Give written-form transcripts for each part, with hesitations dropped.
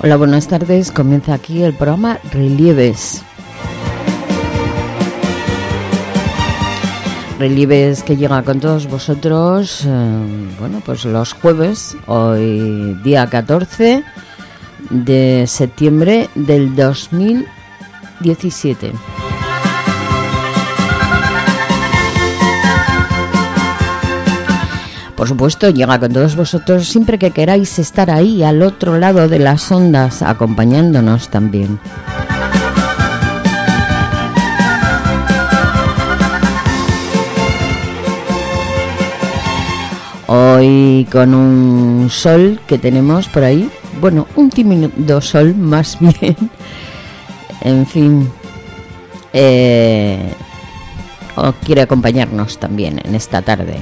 Hola, buenas tardes. Comienza aquí el programa Relieves. Relieves que llega con todos vosotros, pues los jueves, hoy día 14 de septiembre del 2017. Por supuesto, llega con todos vosotros siempre que queráis estar ahí, al otro lado de las ondas, acompañándonos también. Hoy con un sol que tenemos por ahí, bueno, un tímido sol más bien, en fin, quiere acompañarnos también en esta tarde.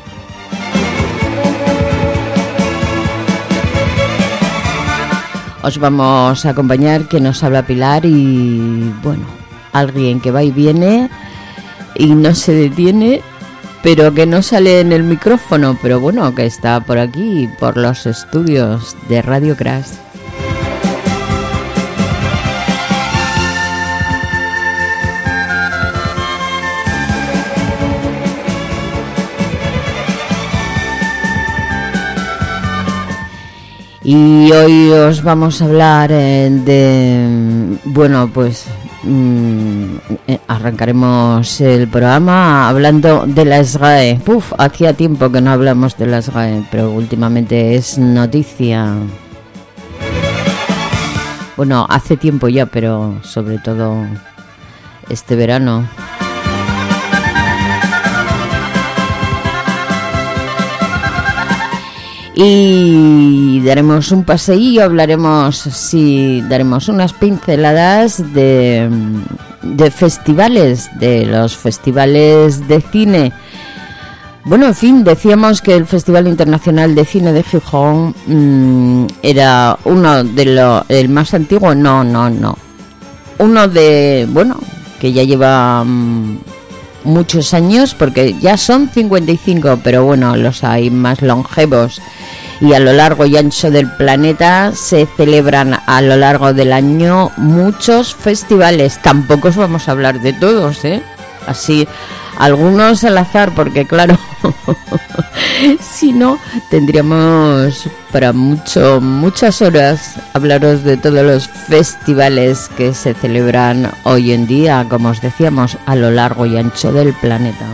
Os vamos a acompañar, que nos habla Pilar, y bueno, alguien que va y viene y no se detiene, pero que no sale en el micrófono, pero bueno, que está por aquí, por los estudios de Radio Crash. Y hoy os vamos a hablar arrancaremos el programa hablando de la SGAE. Hacía tiempo que no hablamos de la SGAE, pero últimamente es noticia. Bueno, hace tiempo ya, pero sobre todo este verano. Y daremos un paseillo, daremos unas pinceladas de festivales, de los festivales de cine. Bueno, en fin, decíamos que el Festival Internacional de Cine de Gijón era uno de el más antiguo, no. Uno que ya lleva muchos años, porque ya son 55, pero bueno, los hay más longevos. Y a lo largo y ancho del planeta se celebran a lo largo del año muchos festivales. Tampoco os vamos a hablar de todos, así, algunos al azar, porque claro, si no, tendríamos para muchas horas hablaros de todos los festivales que se celebran hoy en día, como os decíamos, a lo largo y ancho del planeta.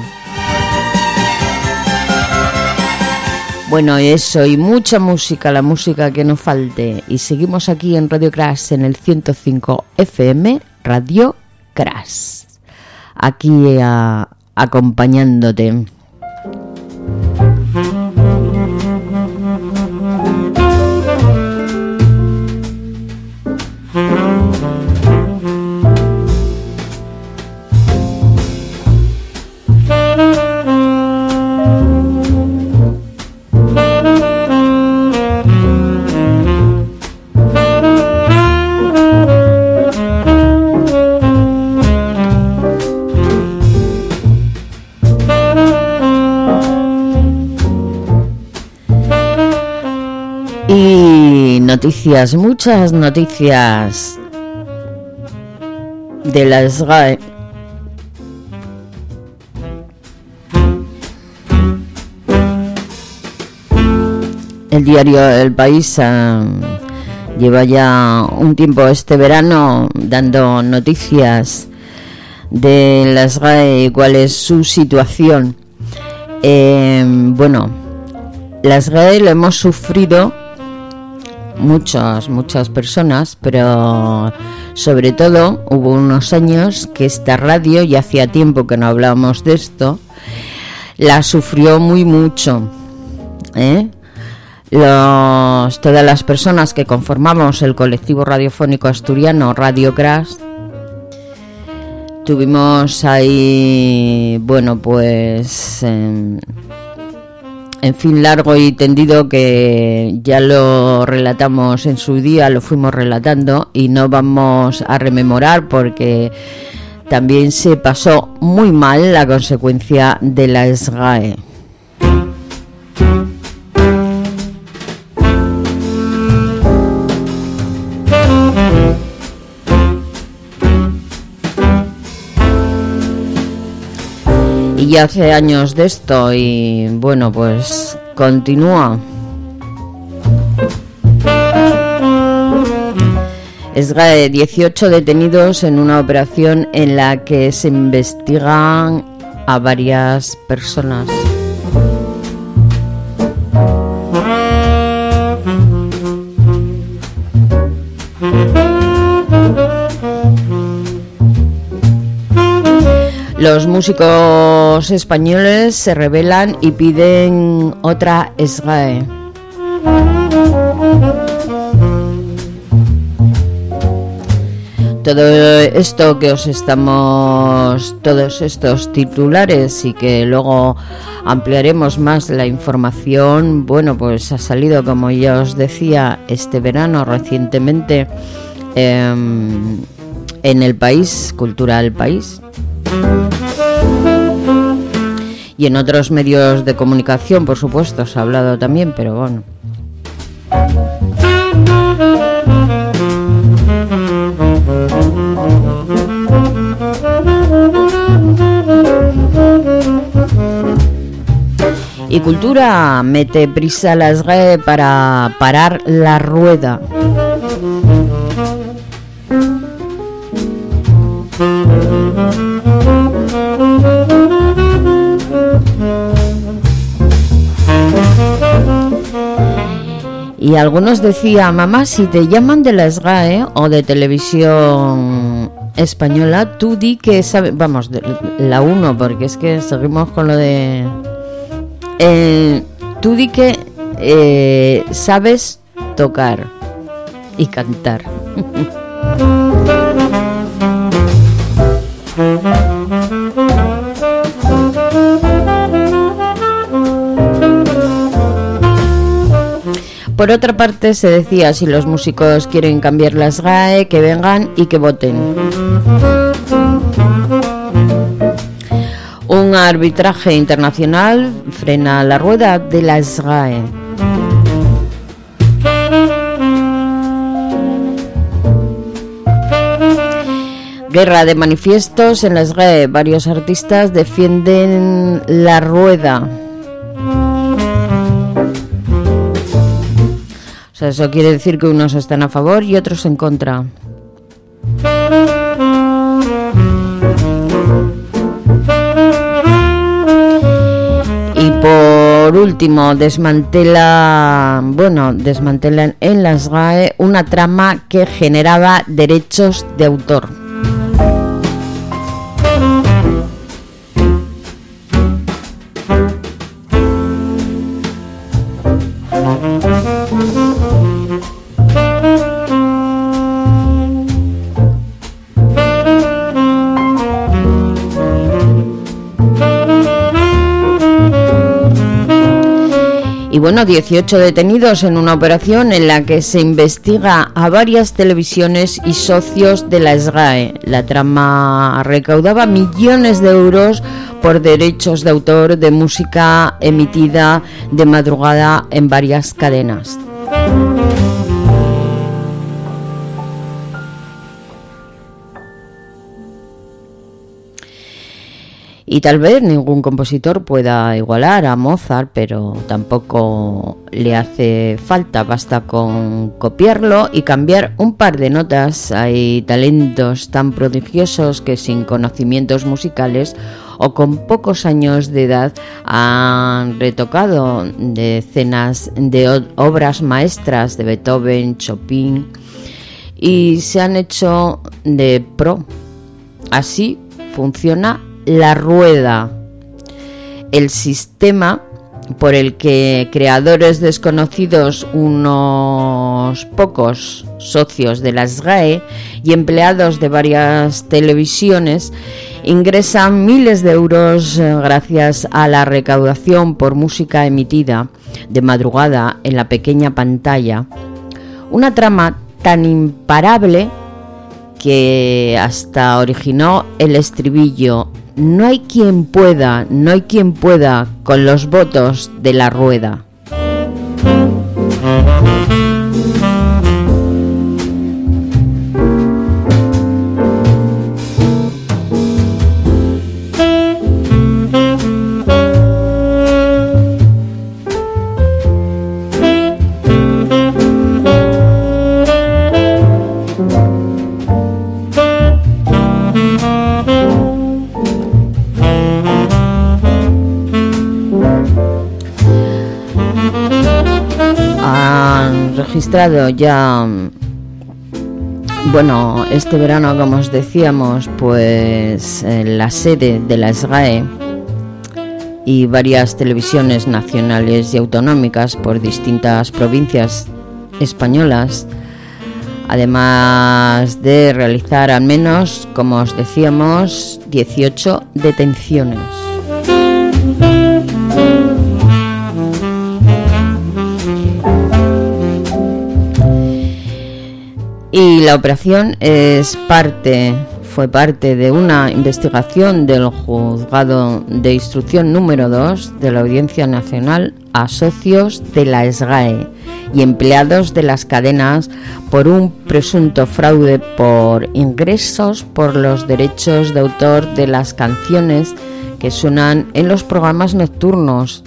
Bueno, eso y mucha música, la música que no falte. Y seguimos aquí en Radio Crash, en el 105 FM, Radio Crash. Aquí acompañándote. Noticias, muchas noticias de la SGAE. El diario El País lleva ya un tiempo este verano dando noticias de la SGAE y cuál es su situación. La SGAE lo hemos sufrido muchas personas, pero sobre todo hubo unos años que esta radio, y hacía tiempo que no hablábamos de esto, la sufrió mucho. Todas las personas que conformamos el colectivo radiofónico asturiano Radio Crash tuvimos ahí, en fin, largo y tendido, que ya lo relatamos en su día, lo fuimos relatando y no vamos a rememorar, porque también se pasó muy mal la consecuencia de la SGAE. Y ya hace años de esto y bueno, pues continúa. SGAE, 18 detenidos en una operación en la que se investigan a varias personas. Los músicos españoles se rebelan y piden otra SGAE. Todo esto que os estamos, todos estos titulares y que luego ampliaremos más la información, bueno, pues ha salido, como ya os decía, este verano recientemente en El País, Cultura del País. Y en otros medios de comunicación, por supuesto, se ha hablado también, pero bueno. Y Cultura mete prisa a la SGAE para parar la rueda. Y algunos decían, mamá, si te llaman de la SGAE o de Televisión Española, tú di que sabes, vamos, de la 1, porque es que seguimos con lo de... tú di que sabes tocar y cantar. Por otra parte, se decía, si los músicos quieren cambiar la SGAE, que vengan y que voten. Un arbitraje internacional frena la rueda de la SGAE. Guerra de manifiestos en la SGAE. Varios artistas defienden la rueda. O sea, eso quiere decir que unos están a favor y otros en contra. Y por último, desmantelan en la SGAE una trama que generaba derechos de autor. Y bueno, 18 detenidos en una operación en la que se investiga a varias televisiones y socios de la SGAE. La trama recaudaba millones de euros por derechos de autor de música emitida de madrugada en varias cadenas. Y tal vez ningún compositor pueda igualar a Mozart, pero tampoco le hace falta, basta con copiarlo y cambiar un par de notas. Hay talentos tan prodigiosos que sin conocimientos musicales o con pocos años de edad han retocado decenas de obras maestras de Beethoven, Chopin y se han hecho de pro. Así funciona la rueda, el sistema por el que creadores desconocidos, unos pocos socios de la SGAE y empleados de varias televisiones ingresan miles de euros gracias a la recaudación por música emitida de madrugada en la pequeña pantalla. Una trama tan imparable que hasta originó el estribillo: no hay quien pueda con los votos de la rueda. registrado ya, bueno, este verano, como os decíamos, pues la sede de la SGAE y varias televisiones nacionales y autonómicas por distintas provincias españolas, además de realizar al menos, como os decíamos, 18 detenciones. Y la operación fue parte de una investigación del Juzgado de Instrucción número 2 de la Audiencia Nacional a socios de la SGAE y empleados de las cadenas por un presunto fraude por ingresos por los derechos de autor de las canciones que suenan en los programas nocturnos.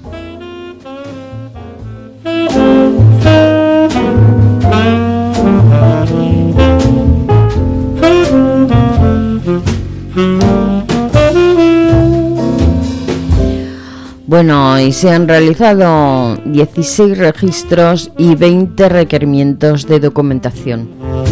Bueno, y se han realizado 16 registros y 20 requerimientos de documentación.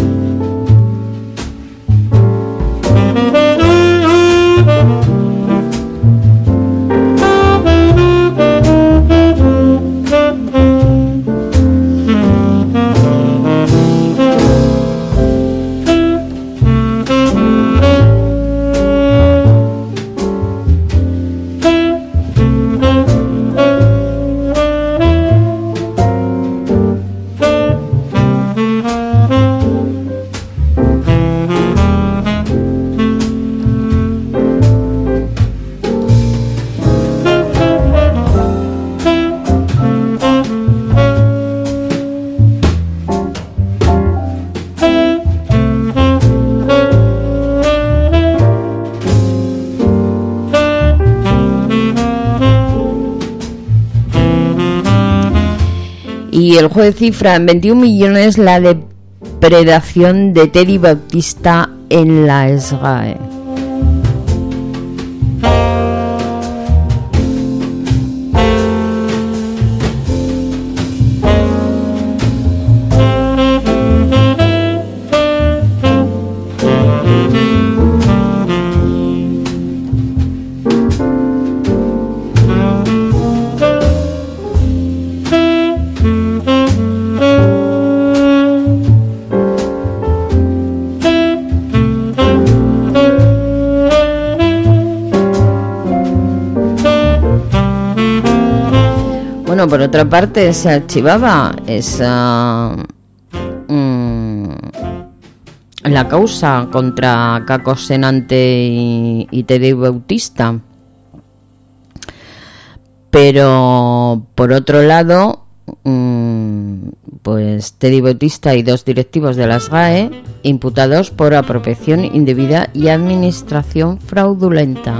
Y el juez cifra en 21 millones la depredación de Teddy Bautista en la SGAE. Bueno, por otra parte, se archivaba la causa contra Caco Senante y Teddy Bautista. Pero, por otro lado, pues Teddy Bautista y 2 directivos de la SGAE imputados por apropiación indebida y administración fraudulenta.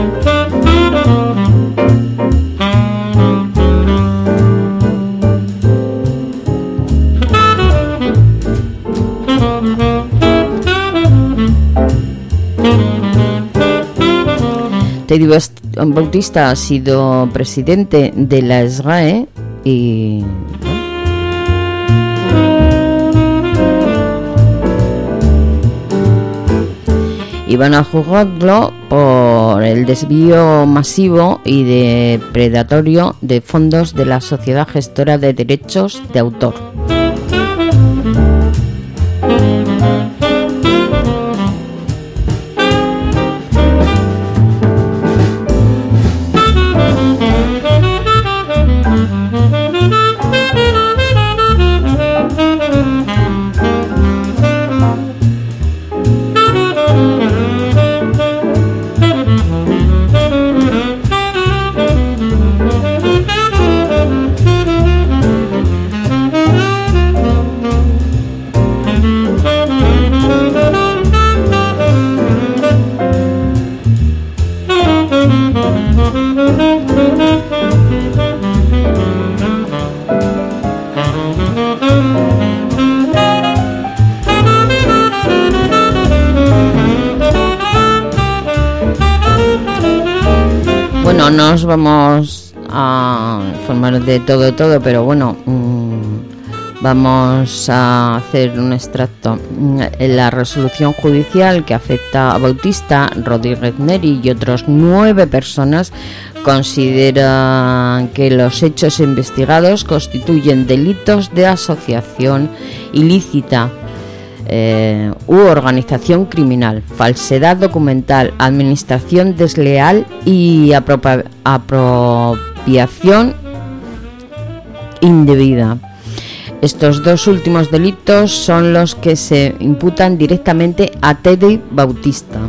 Teddy Bautista ha sido presidente de la SGAE y van a juzgarlo por el desvío masivo y depredatorio de fondos de la Sociedad Gestora de Derechos de Autor. Bueno, nos vamos a informar de todo, pero bueno, Vamos a hacer un extracto. La resolución judicial que afecta a Bautista, Rodríguez Neri y otros 9 personas considera que los hechos investigados constituyen delitos de asociación ilícita u organización criminal, falsedad documental, administración desleal y apropiación indebida. Estos 2 últimos delitos son los que se imputan directamente a Teddy Bautista.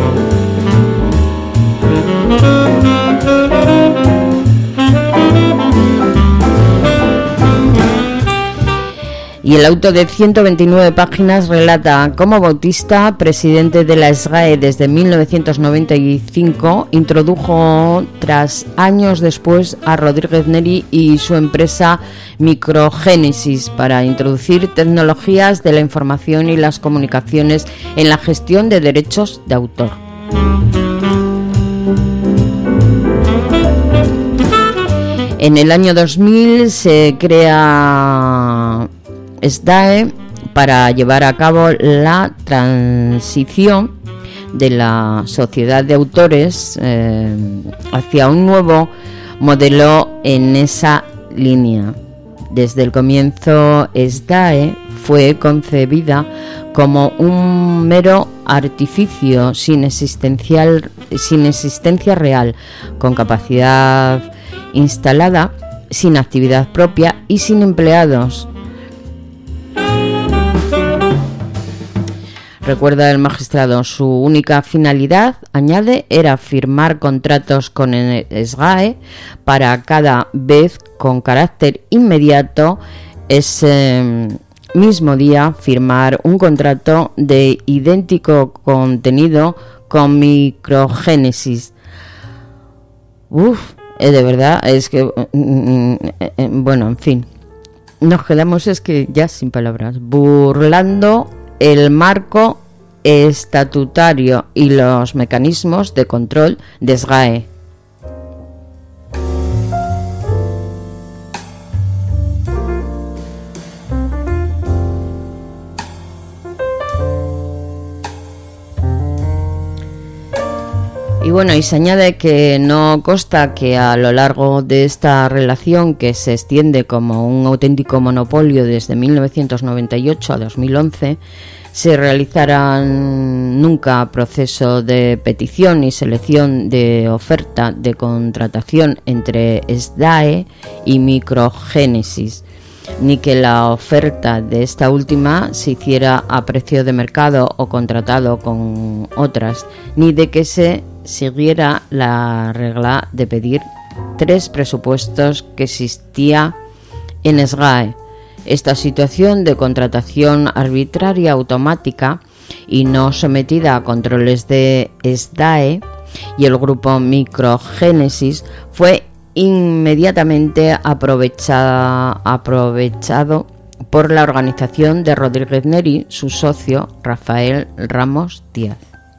Y el auto de 129 páginas relata cómo Bautista, presidente de la SGAE desde 1995, introdujo tras años después a Rodríguez Neri y su empresa Microgénesis para introducir tecnologías de la información y las comunicaciones en la gestión de derechos de autor. En el año 2000 se crea SDAE para llevar a cabo la transición de la sociedad de autores hacia un nuevo modelo en esa línea. Desde el comienzo, SDAE fue concebida como un mero artificio sin existencia real, con capacidad instalada, sin actividad propia y sin empleados. Recuerda el magistrado, su única finalidad, añade, era firmar contratos con el SGAE para cada vez con carácter inmediato ese mismo día firmar un contrato de idéntico contenido con Microgénesis. De verdad, es que bueno, en fin, nos quedamos es que ya sin palabras, burlando el marco estatutario y los mecanismos de control de SGAE. Y bueno, y se añade que no consta que a lo largo de esta relación, que se extiende como un auténtico monopolio desde 1998 a 2011, se realizarán nunca proceso de petición y selección de oferta de contratación entre SDAE y Microgénesis, ni que la oferta de esta última se hiciera a precio de mercado o contratado con otras, ni de que se siguiera la regla de pedir 3 presupuestos que existía en SGAE. Esta situación de contratación arbitraria automática y no sometida a controles de SDAE y el grupo Microgénesis fue inmediatamente aprovechado por la organización de Rodríguez Neri, su socio Rafael Ramos Díaz.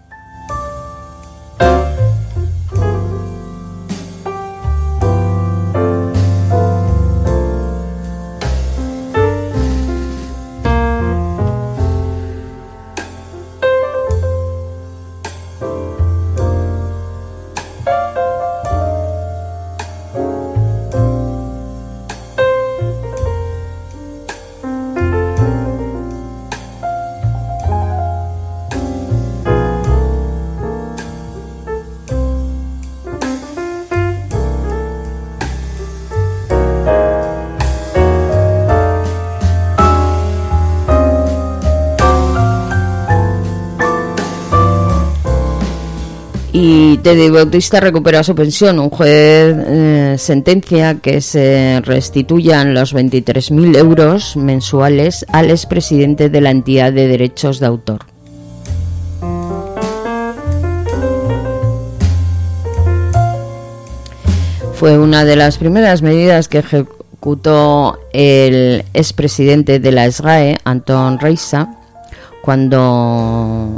Y Teddy Bautista recupera su pensión. Un juez sentencia que se restituyan los 23.000 euros mensuales al expresidente de la entidad de derechos de autor. Fue una de las primeras medidas que ejecutó el expresidente de la SGAE, Antón Reisa, cuando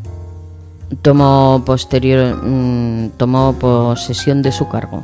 tomó posesión de su cargo.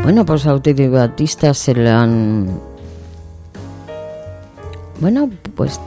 Bueno, pues autodidactistas se le han... Bueno, pues...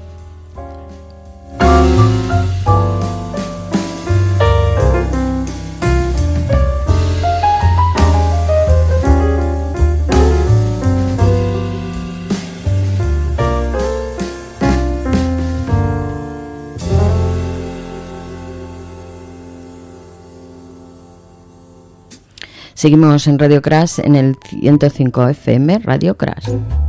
Seguimos en Radio Crash en el 105 FM, Radio Crash.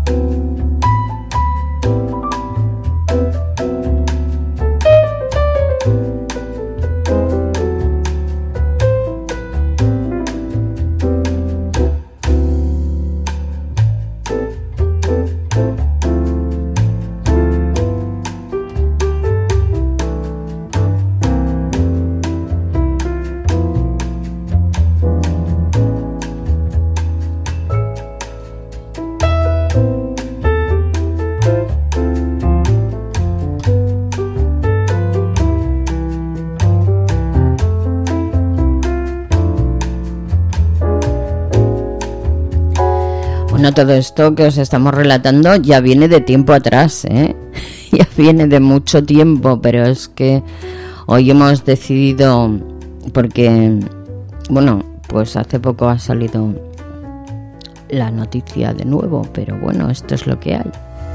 Bueno, todo esto que os estamos relatando ya viene de tiempo atrás, ¿eh? Ya viene de mucho tiempo, pero es que hoy hemos decidido, porque, bueno, pues hace poco ha salido la noticia de nuevo, pero bueno, esto es lo que hay.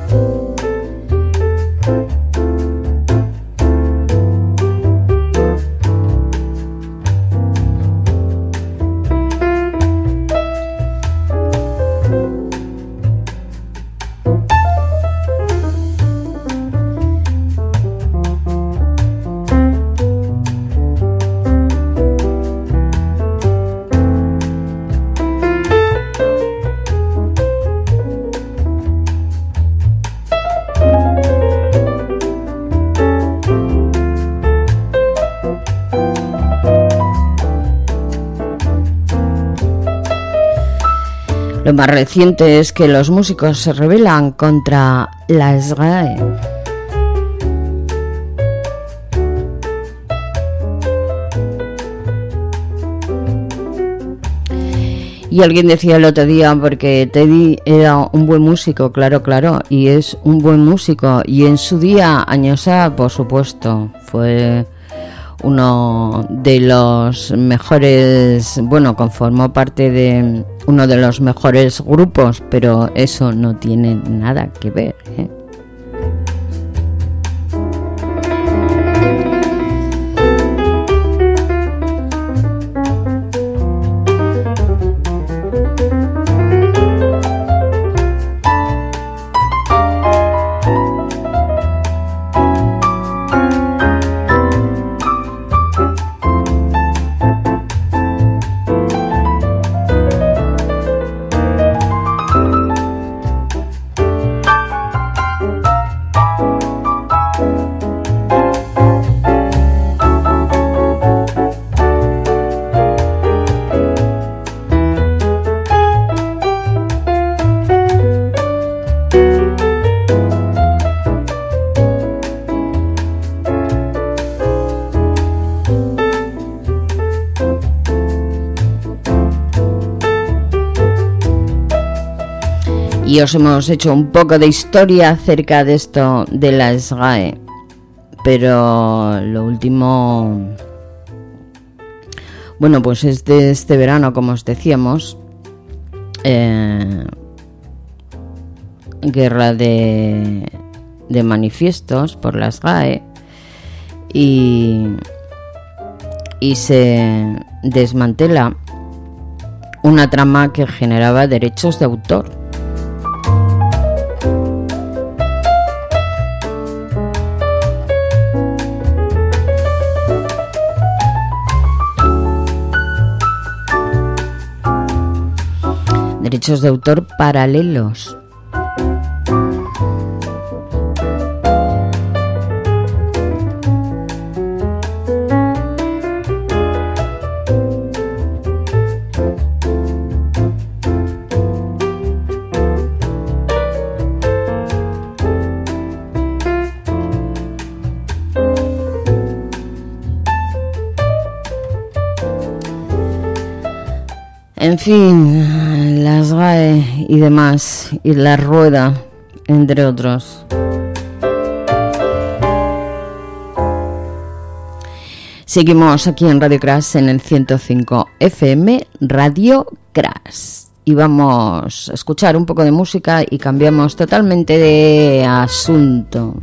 Lo más reciente es que los músicos se rebelan contra la SGAE. Y alguien decía el otro día, porque Teddy era un buen músico, claro, y es un buen músico. Y en su día, años A, por supuesto, fue uno de los mejores, bueno, conformó parte de uno de los mejores grupos, pero eso no tiene nada que ver, ¿eh? Y os hemos hecho un poco de historia acerca de esto de la SGAE. Pero lo último, bueno, pues es de este verano, como os decíamos, guerra de manifiestos por la SGAE, y se desmantela una trama que generaba derechos de autor. Derechos de autor paralelos. En fin, las GAE y demás, y la rueda, entre otros. Seguimos aquí en Radio Crash en el 105 FM, Radio Crash. Y vamos a escuchar un poco de música y cambiamos totalmente de asunto.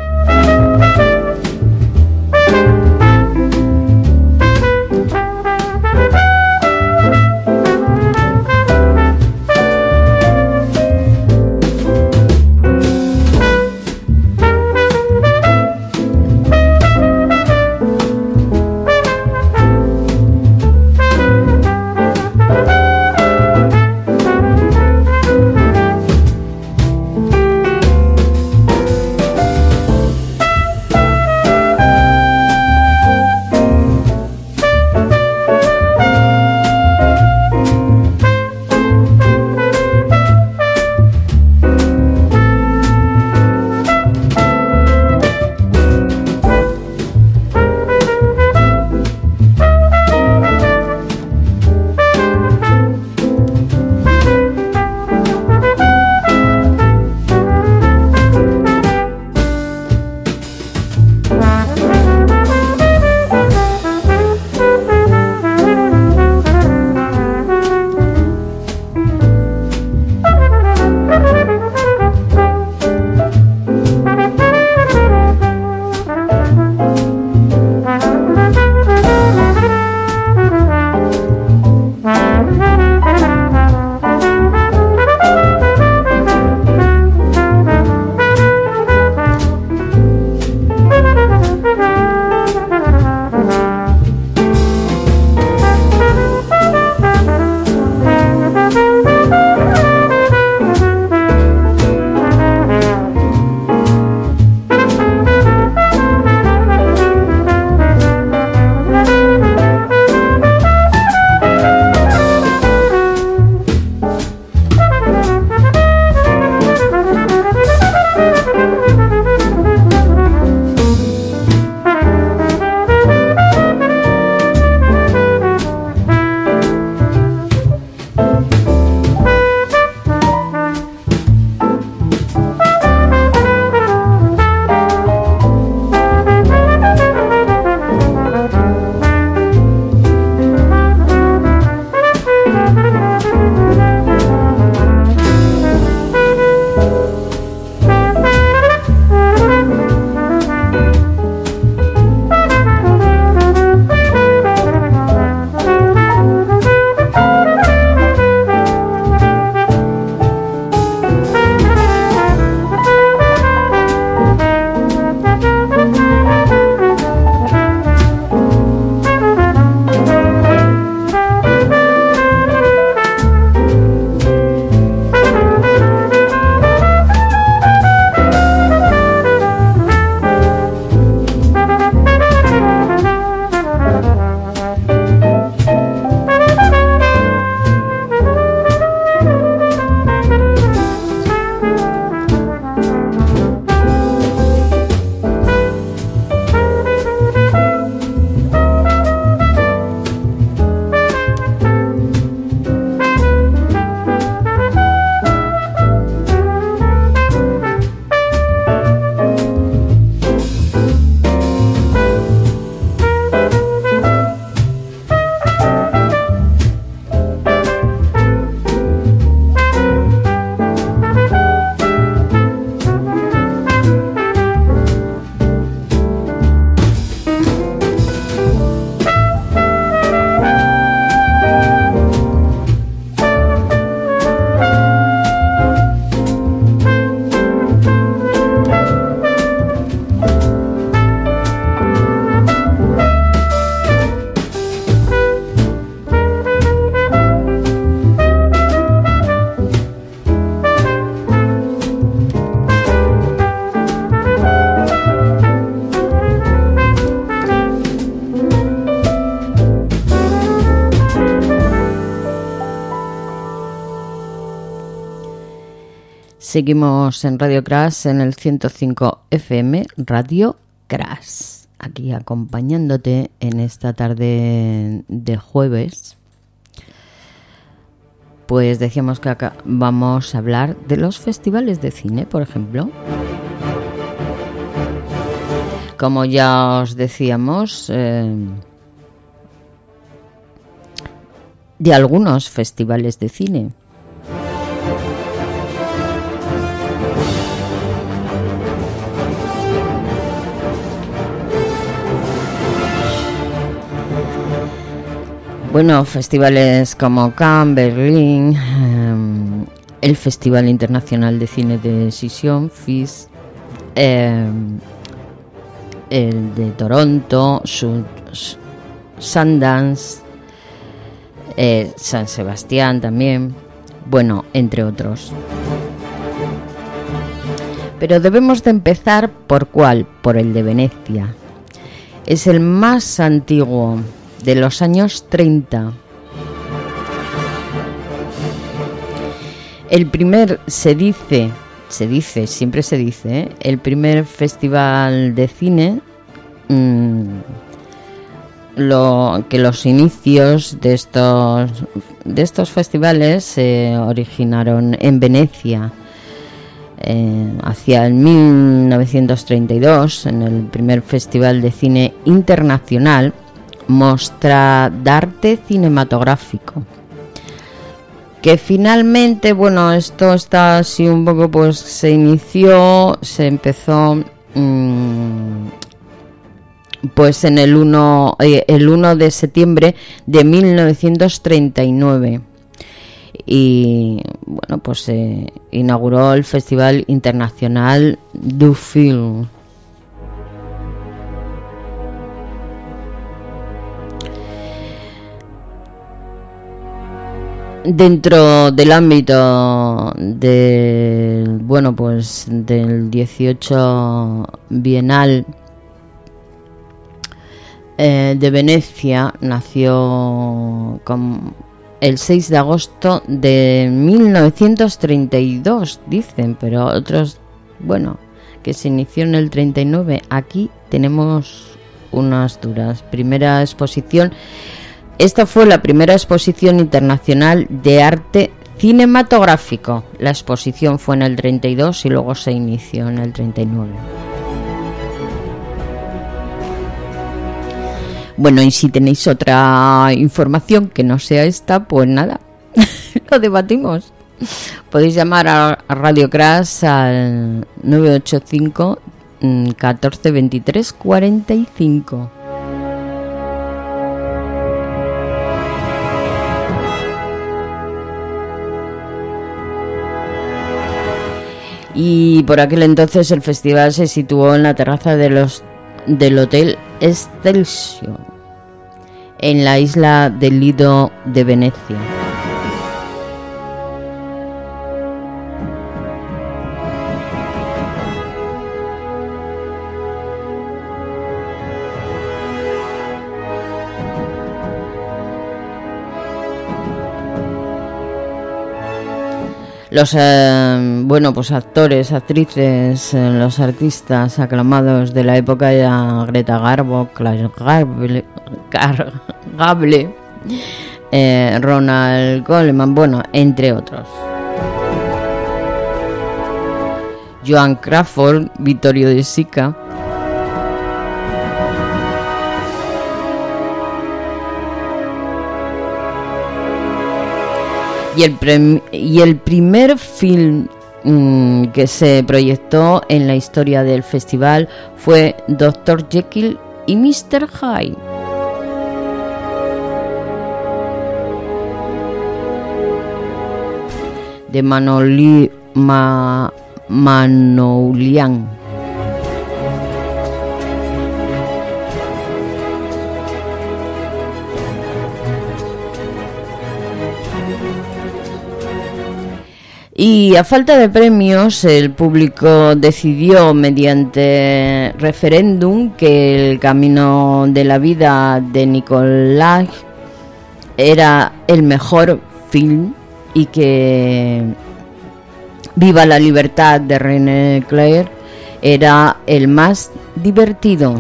Seguimos en Radio Crash en el 105 FM, Radio Crash, aquí acompañándote en esta tarde de jueves. Pues decíamos que acá vamos a hablar de los festivales de cine, por ejemplo. Como ya os decíamos, de algunos festivales de cine. Bueno, festivales como Cannes, Berlín, el Festival Internacional de Cine de Sitges, FIS, el de Toronto, Sundance, San Sebastián también, bueno, entre otros. Pero debemos de empezar ¿por cuál? Por el de Venecia. Es el más antiguo, de los años 30. El primer, siempre se dice, el primer festival de cine, que los inicios de estos festivales se originaron en Venecia, hacia el 1932, en el primer festival de cine internacional, Mostra d'Arte Cinematográfico, que finalmente, bueno, esto está así un poco, pues se empezó pues en el 1 de septiembre de 1939 y bueno, pues se inauguró el Festival Internacional du Film. Dentro del ámbito del, bueno, pues del 18 Bienal de Venecia, nació el 6 de agosto de 1932, dicen, pero otros, bueno, que se inició en el 39. Aquí tenemos unas duras. Primera exposición. Esta fue la primera exposición internacional de arte cinematográfico. La exposición fue en el 32 y luego se inició en el 39. Bueno, y si tenéis otra información que no sea esta, pues nada, lo debatimos. Podéis llamar a Radio Crash al 985 14 23 45. Y por aquel entonces el festival se situó en la terraza del Hotel Excelsior, en la isla del Lido de Venecia. Los pues actores, actrices, los artistas aclamados de la época eran Greta Garbo, Clark Gable, Ronald Coleman, bueno, entre otros. Joan Crawford, Vittorio De Sica. Y el primer film que se proyectó en la historia del festival fue Dr. Jekyll y Mr. Hyde. De Manoulian. Y a falta de premios, el público decidió mediante referéndum que El camino de la vida de Nicolás era el mejor film y que Viva la libertad de René Clair era el más divertido.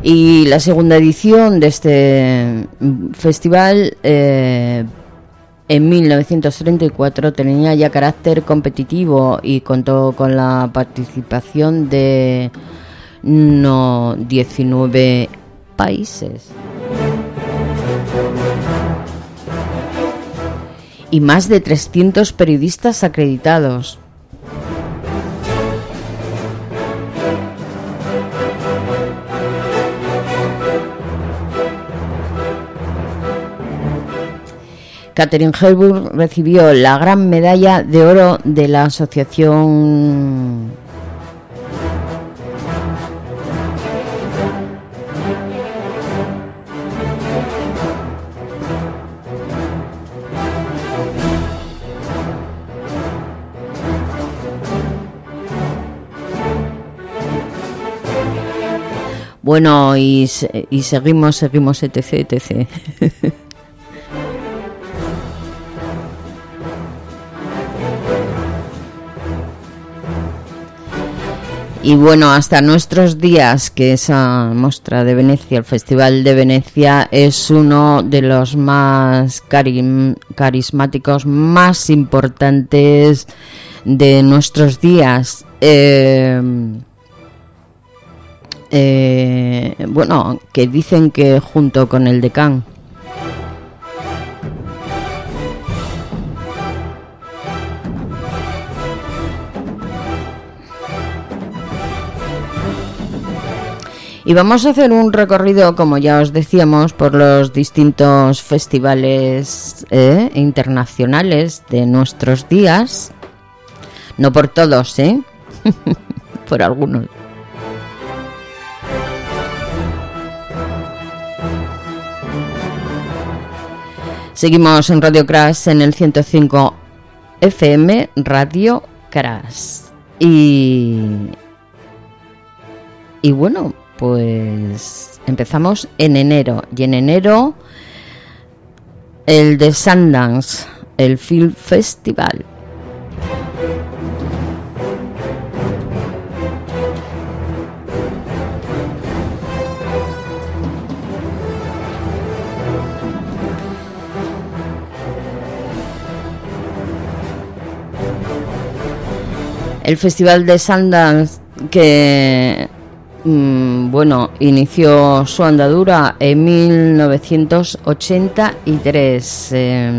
Y la segunda edición de este festival en 1934 tenía ya carácter competitivo y contó con la participación de 19 países y más de 300 periodistas acreditados. Katharine Hepburn recibió la gran medalla de oro de la asociación bueno, y seguimos etc. Y bueno, hasta nuestros días, que esa muestra de Venecia, el Festival de Venecia, es uno de los más carismáticos, más importantes de nuestros días. Bueno, que dicen que junto con el de Cannes. Y vamos a hacer un recorrido, como ya os decíamos, por los distintos festivales internacionales de nuestros días. No por todos, por algunos. Seguimos en Radio Crash en el 105 FM, Radio Crash. Y bueno, pues empezamos en enero. Y en enero el de Sundance, el Film Festival. El Festival de Sundance que, bueno, inició su andadura en 1983.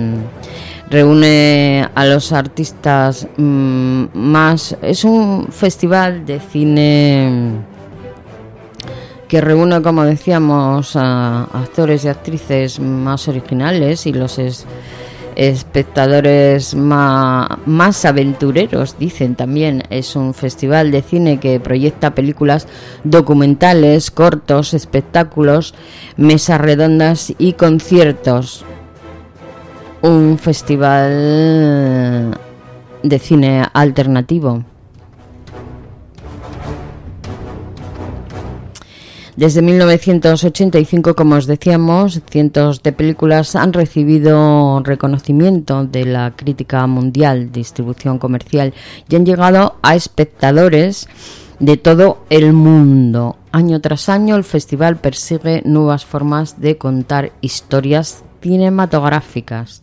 Reúne a los artistas más... Es un festival de cine que reúne, como decíamos, a actores y actrices más originales y los espectadores más aventureros, dicen también. Es un festival de cine que proyecta películas documentales, cortos, espectáculos, mesas redondas y conciertos. Un festival de cine alternativo. Desde 1985, como os decíamos, cientos de películas han recibido reconocimiento de la crítica mundial, distribución comercial, y han llegado a espectadores de todo el mundo. Año tras año, el festival persigue nuevas formas de contar historias cinematográficas.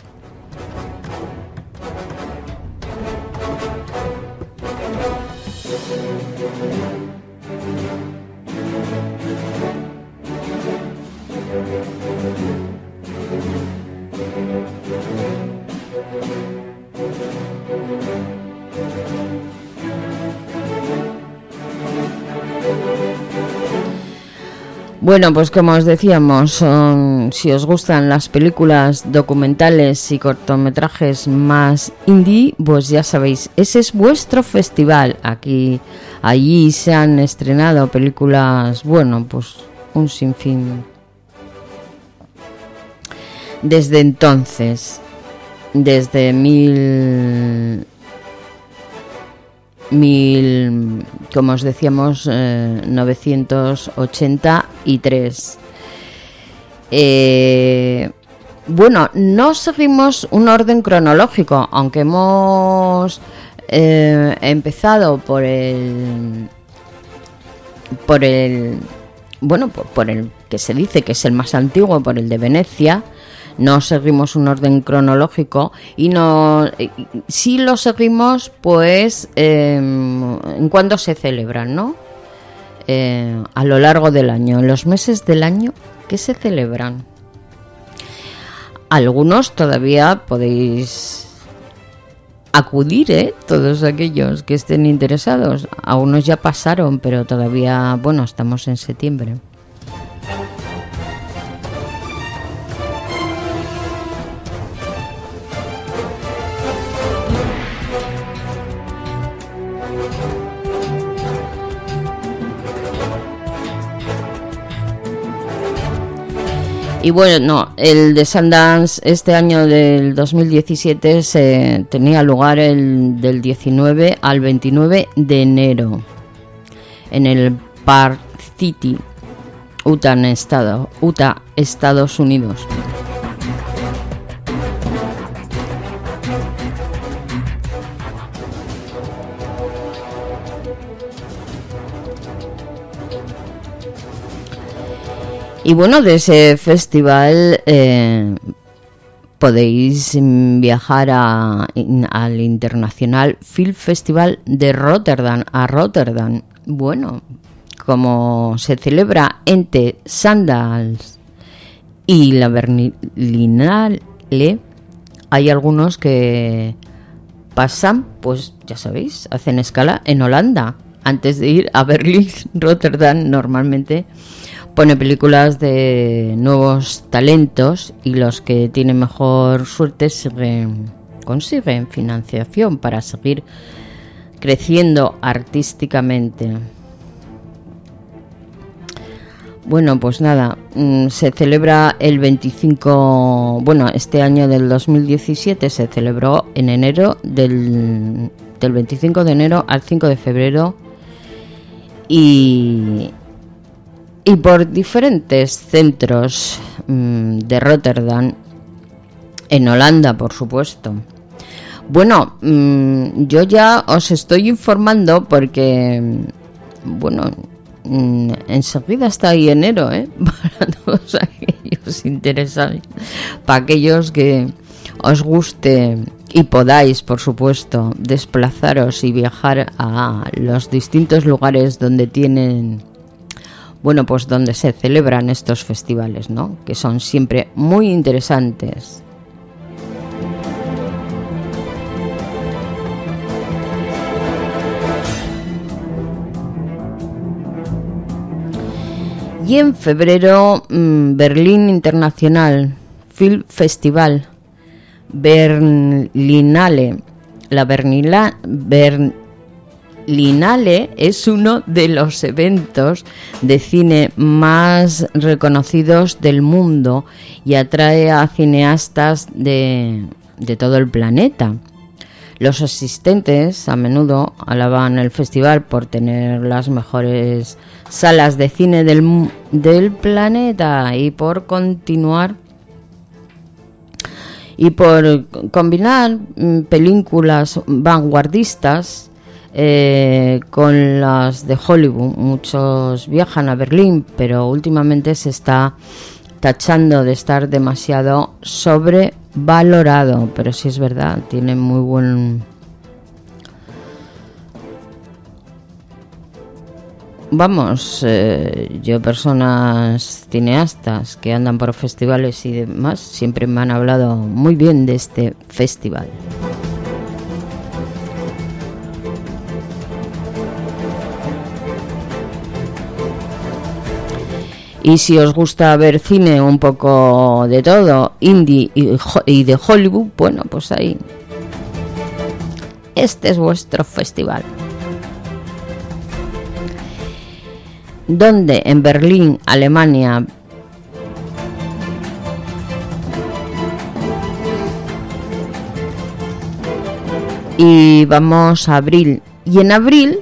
Bueno, pues como os decíamos, si os gustan las películas documentales y cortometrajes más indie, pues ya sabéis, ese es vuestro festival. Allí se han estrenado películas, bueno, pues un sinfín. Desde entonces, desde como os decíamos, 983. Bueno, no seguimos un orden cronológico, aunque hemos empezado por el bueno, por el que se dice que es el más antiguo, por el de Venecia. No seguimos un orden cronológico y si lo seguimos, pues en cuándo se celebran, ¿no? A lo largo del año, en los meses del año que se celebran. Algunos todavía podéis acudir, todos aquellos que estén interesados. A unos ya pasaron, pero todavía, bueno, estamos en septiembre. Y bueno, el de Sundance este año del 2017 se tenía lugar del 19 al 29 de enero en el Park City, Utah, Estados Unidos. Y bueno, de ese festival podéis viajar al Internacional Film Festival de Rotterdam, a Rotterdam. Bueno, como se celebra entre Sundance y la Berlinale, hay algunos que pasan, pues ya sabéis, hacen escala en Holanda antes de ir a Berlín. Rotterdam normalmente pone películas de nuevos talentos y los que tienen mejor suerte consiguen financiación para seguir creciendo artísticamente. Bueno, pues nada, se celebra el 25, bueno, este año del 2017 se celebró en enero, del 25 de enero al 5 de febrero y por diferentes centros de Rotterdam, en Holanda, por supuesto. Bueno, yo ya os estoy informando porque, bueno, enseguida está ahí enero, para todos aquellos interesados, para aquellos que os guste y podáis, por supuesto, desplazaros y viajar a los distintos lugares donde tienen, bueno, pues donde se celebran estos festivales, ¿no? Que son siempre muy interesantes. Y en febrero, Berlín International Film Festival, Berlinale. La Berlinale es uno de los eventos de cine más reconocidos del mundo y atrae a cineastas de todo el planeta. Los asistentes a menudo alaban el festival por tener las mejores salas de cine del planeta y por combinar películas vanguardistas con las de Hollywood. Muchos viajan a Berlín, pero últimamente se está tachando de estar demasiado sobrevalorado, pero sí es verdad, tiene muy buen... Vamos, yo personas cineastas que andan por festivales y demás siempre me han hablado muy bien de este festival. Y si os gusta ver cine un poco de todo, indie y de Hollywood, bueno, pues ahí. Este es vuestro festival. ¿Dónde? En Berlín, Alemania. Y vamos a abril. Y en abril,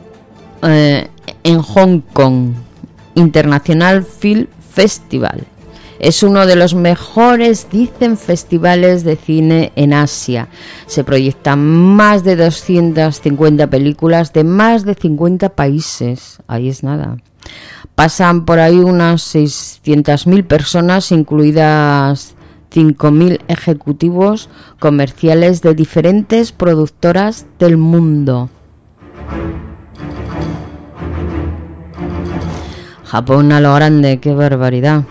en Hong Kong, International Film Festival. Es uno de los mejores, dicen, festivales de cine en Asia. Se proyectan más de 250 películas de más de 50 países. Ahí es nada. Pasan por ahí unas 600.000 personas, incluidas 5.000 ejecutivos comerciales de diferentes productoras del mundo. Japón a lo grande, qué barbaridad.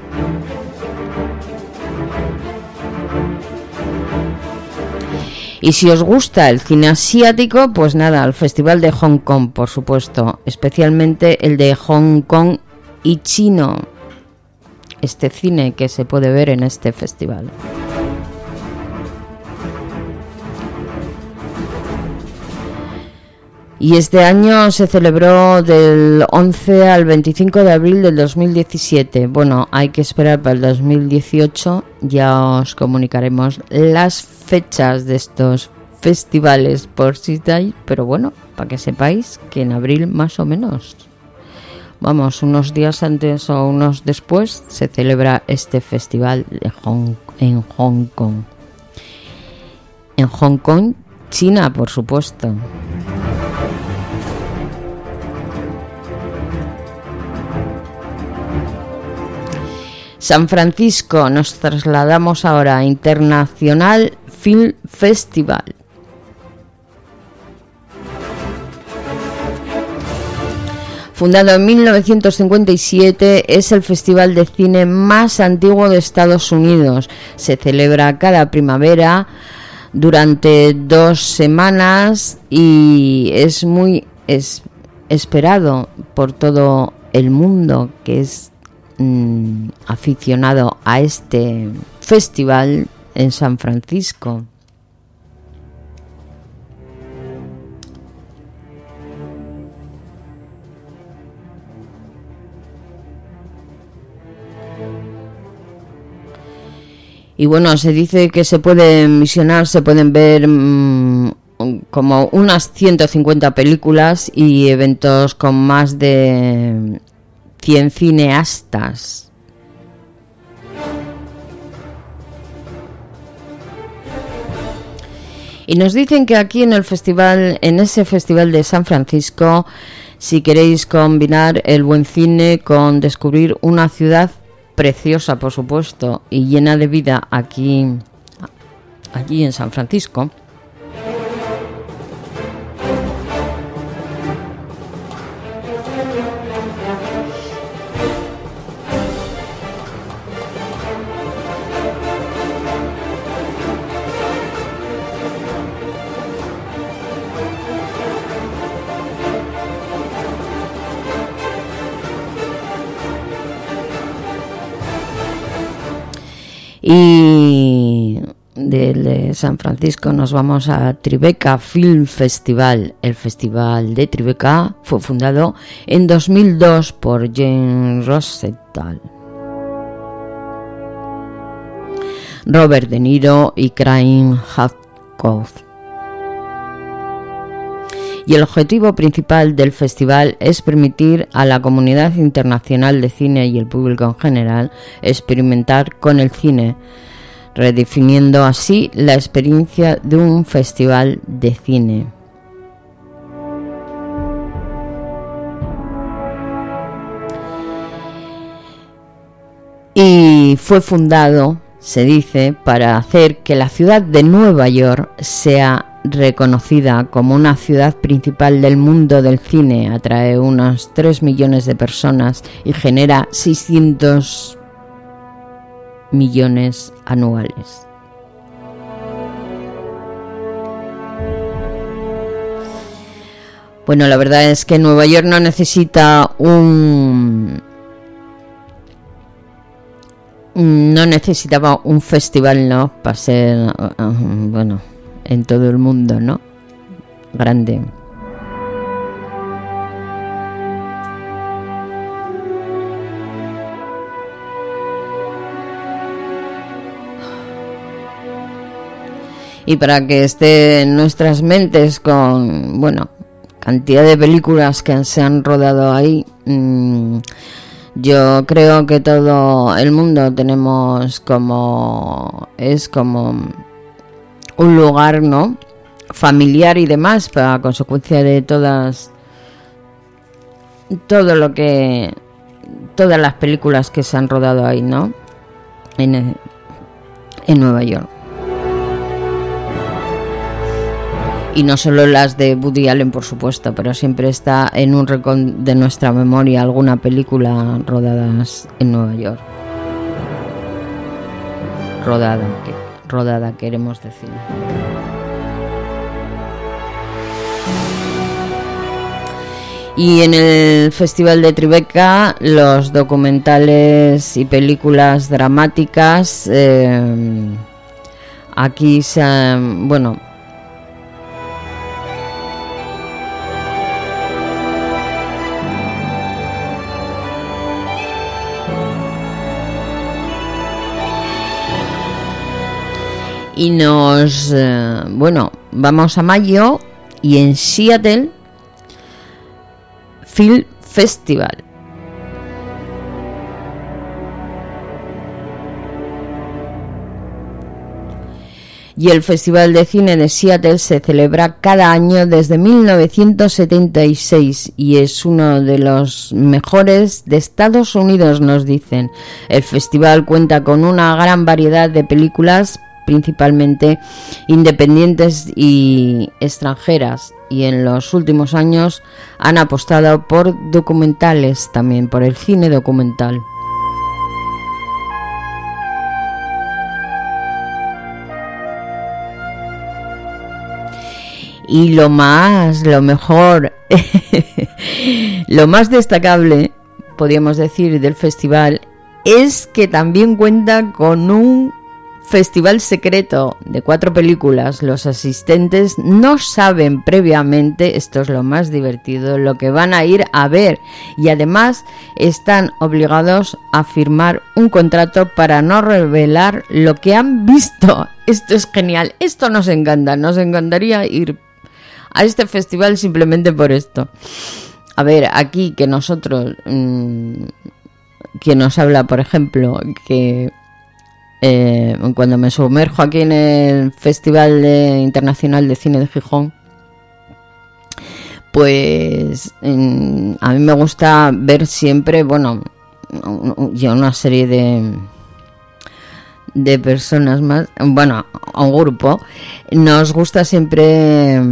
Y si os gusta el cine asiático, pues nada, el Festival de Hong Kong, por supuesto, especialmente el de Hong Kong y chino, este cine que se puede ver en este festival. Y este año se celebró del 11 al 25 de abril del 2017. Bueno, hay que esperar para el 2018, ya os comunicaremos las fechas de estos festivales por si estáis, pero bueno, para que sepáis que en abril más o menos, vamos, unos días antes o unos después, se celebra este festival de en Hong Kong. En Hong Kong, China, por supuesto. San Francisco, nos trasladamos ahora a International Film Festival. Fundado en 1957, es el festival de cine más antiguo de Estados Unidos. Se celebra cada primavera durante 2 semanas y es muy esperado por todo el mundo que es aficionado a este festival en San Francisco. Y bueno, se dice que se pueden visionar, se pueden ver como unas 150 películas y eventos con más de 100 cineastas. Y nos dicen que aquí en el festival, en ese festival de San Francisco, si queréis combinar el buen cine con descubrir una ciudad preciosa, por supuesto, y llena de vida allí en San Francisco, y de San Francisco nos vamos a Tribeca Film Festival. El festival de Tribeca fue fundado en 2002 por James Rosenthal, Robert De Niro y Craig Hancock. Y el objetivo principal del festival es permitir a la comunidad internacional de cine y el público en general experimentar con el cine, redefiniendo así la experiencia de un festival de cine. Y fue fundado, se dice, para hacer que la ciudad de Nueva York sea reconocida como una ciudad principal del mundo del cine. Atrae unos 3 millones de personas y genera 600 millones anuales. Bueno, la verdad es que Nueva York no necesitaba un festival, ¿no? Para ser, bueno, en todo el mundo, ¿no? Grande. Y para que esté en nuestras mentes con, bueno, cantidad de películas que se han rodado ahí, yo creo que todo el mundo tenemos como un lugar, ¿no?, familiar y demás, a consecuencia de todo lo que todas las películas que se han rodado ahí, ¿no? En Nueva York. Y no solo las de Woody Allen, por supuesto, pero siempre está en un rincón de nuestra memoria alguna película rodadas en Nueva York. Rodada, queremos decir. Y en el Festival de Tribeca, los documentales y películas dramáticas, aquí se han, bueno, y nos, bueno, vamos a mayo y en Seattle Film Festival. Y el Festival de Cine de Seattle se celebra cada año desde 1976 y es uno de los mejores de Estados Unidos, nos dicen. El festival cuenta con una gran variedad de películas, principalmente independientes y extranjeras, y en los últimos años han apostado por documentales también, por el cine documental. Y lo mejor, lo más destacable, podríamos decir, del festival es que también cuenta con un festival secreto de 4 películas. Los asistentes no saben previamente, esto es lo más divertido, lo que van a ir a ver, y además están obligados a firmar un contrato para no revelar lo que han visto. Esto es genial, esto nos encanta, nos encantaría ir a este festival simplemente por esto. A ver, aquí que nosotros, quien nos habla, por ejemplo, que cuando me sumerjo aquí en el Festival Internacional de Cine de Gijón, pues a mí me gusta ver siempre, bueno, yo una serie de personas más, bueno, a un grupo, nos gusta siempre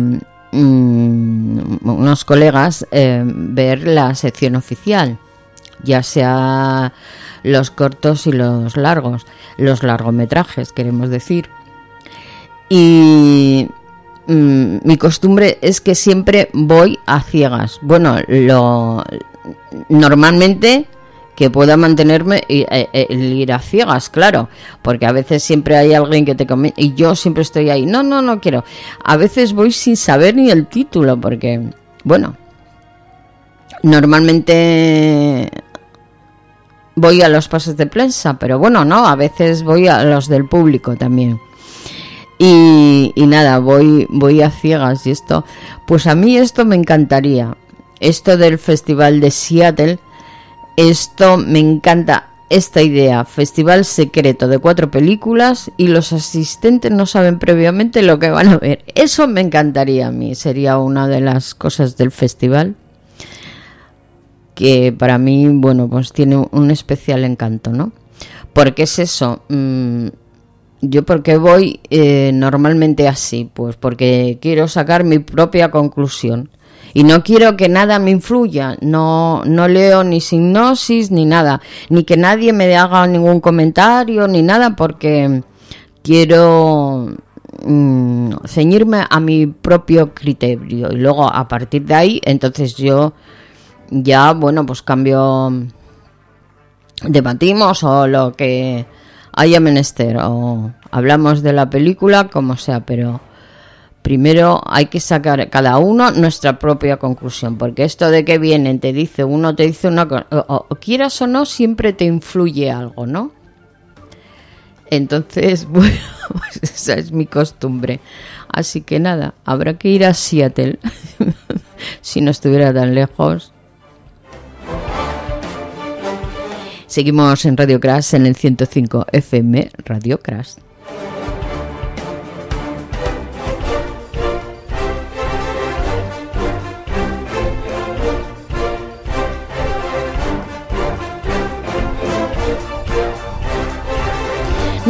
unos colegas ver la sección oficial, ya sea los cortos y los largos, los largometrajes, queremos decir. Y mi costumbre es que siempre voy a ciegas. Bueno, normalmente que pueda mantenerme el ir a ciegas, claro, porque a veces siempre hay alguien que te comenta y yo siempre estoy ahí, no quiero. A veces voy sin saber ni el título, porque, bueno, normalmente voy a los pases de prensa, pero bueno, no, a veces voy a los del público también. Y nada, voy a ciegas y esto, pues a mí esto me encantaría. Esto del Festival de Seattle, esto me encanta, esta idea, festival secreto de 4 películas y los asistentes no saben previamente lo que van a ver. Eso me encantaría a mí, sería una de las cosas del festival que para mí, bueno, pues tiene un especial encanto, ¿no? Porque es eso, yo porque voy normalmente así, pues porque quiero sacar mi propia conclusión y no quiero que nada me influya, no leo ni sinopsis ni nada, ni que nadie me haga ningún comentario ni nada, porque quiero ceñirme a mi propio criterio y luego a partir de ahí, entonces yo ya, bueno, pues debatimos o lo que haya menester o hablamos de la película, como sea, pero primero hay que sacar cada uno nuestra propia conclusión, porque esto de que vienen, uno te dice una cosa, o quieras o no, siempre te influye algo, ¿no? Entonces, bueno, pues esa es mi costumbre. Así que nada, habrá que ir a Seattle, si no estuviera tan lejos. Seguimos en Radio Crash, en el 105 FM, Radio Crash.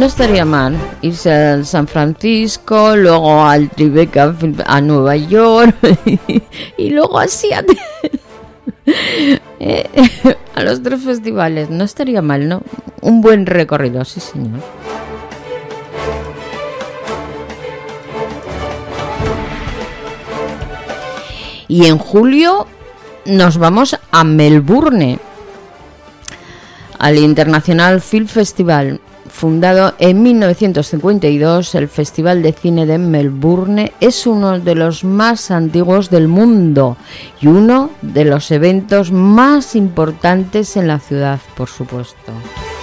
No estaría mal irse a San Francisco, luego al Tribeca a Nueva York y luego a Seattle. A los 3 festivales. No estaría mal, ¿no? Un buen recorrido, sí señor. Y en julio nos vamos a Melbourne, al International Film Festival. Fundado en 1952, el Festival de Cine de Melbourne es uno de los más antiguos del mundo y uno de los eventos más importantes en la ciudad, por supuesto.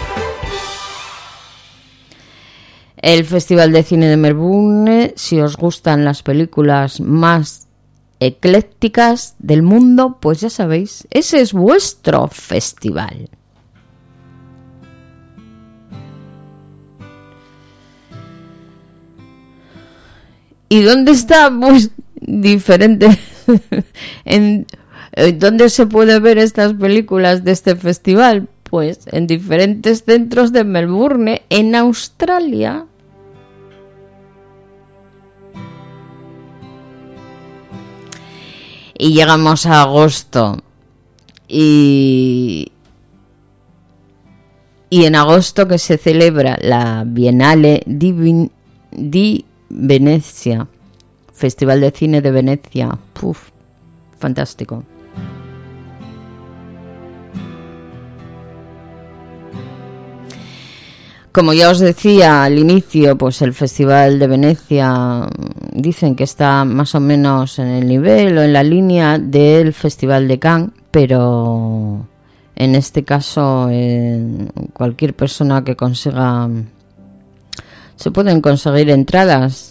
El Festival de Cine de Melbourne, si os gustan las películas más eclécticas del mundo, pues ya sabéis, ese es vuestro festival. ¿Y dónde está? Pues diferente. ¿Dónde se puede ver estas películas de este festival? Pues en diferentes centros de Melbourne, en Australia. Y llegamos a agosto. Y en agosto que se celebra la Biennale di Venecia, Festival de Cine de Venecia. Puf, fantástico. Como ya os decía al inicio, pues el Festival de Venecia dicen que está más o menos en el nivel o en la línea del Festival de Cannes, pero en este caso cualquier persona que consiga, se pueden conseguir entradas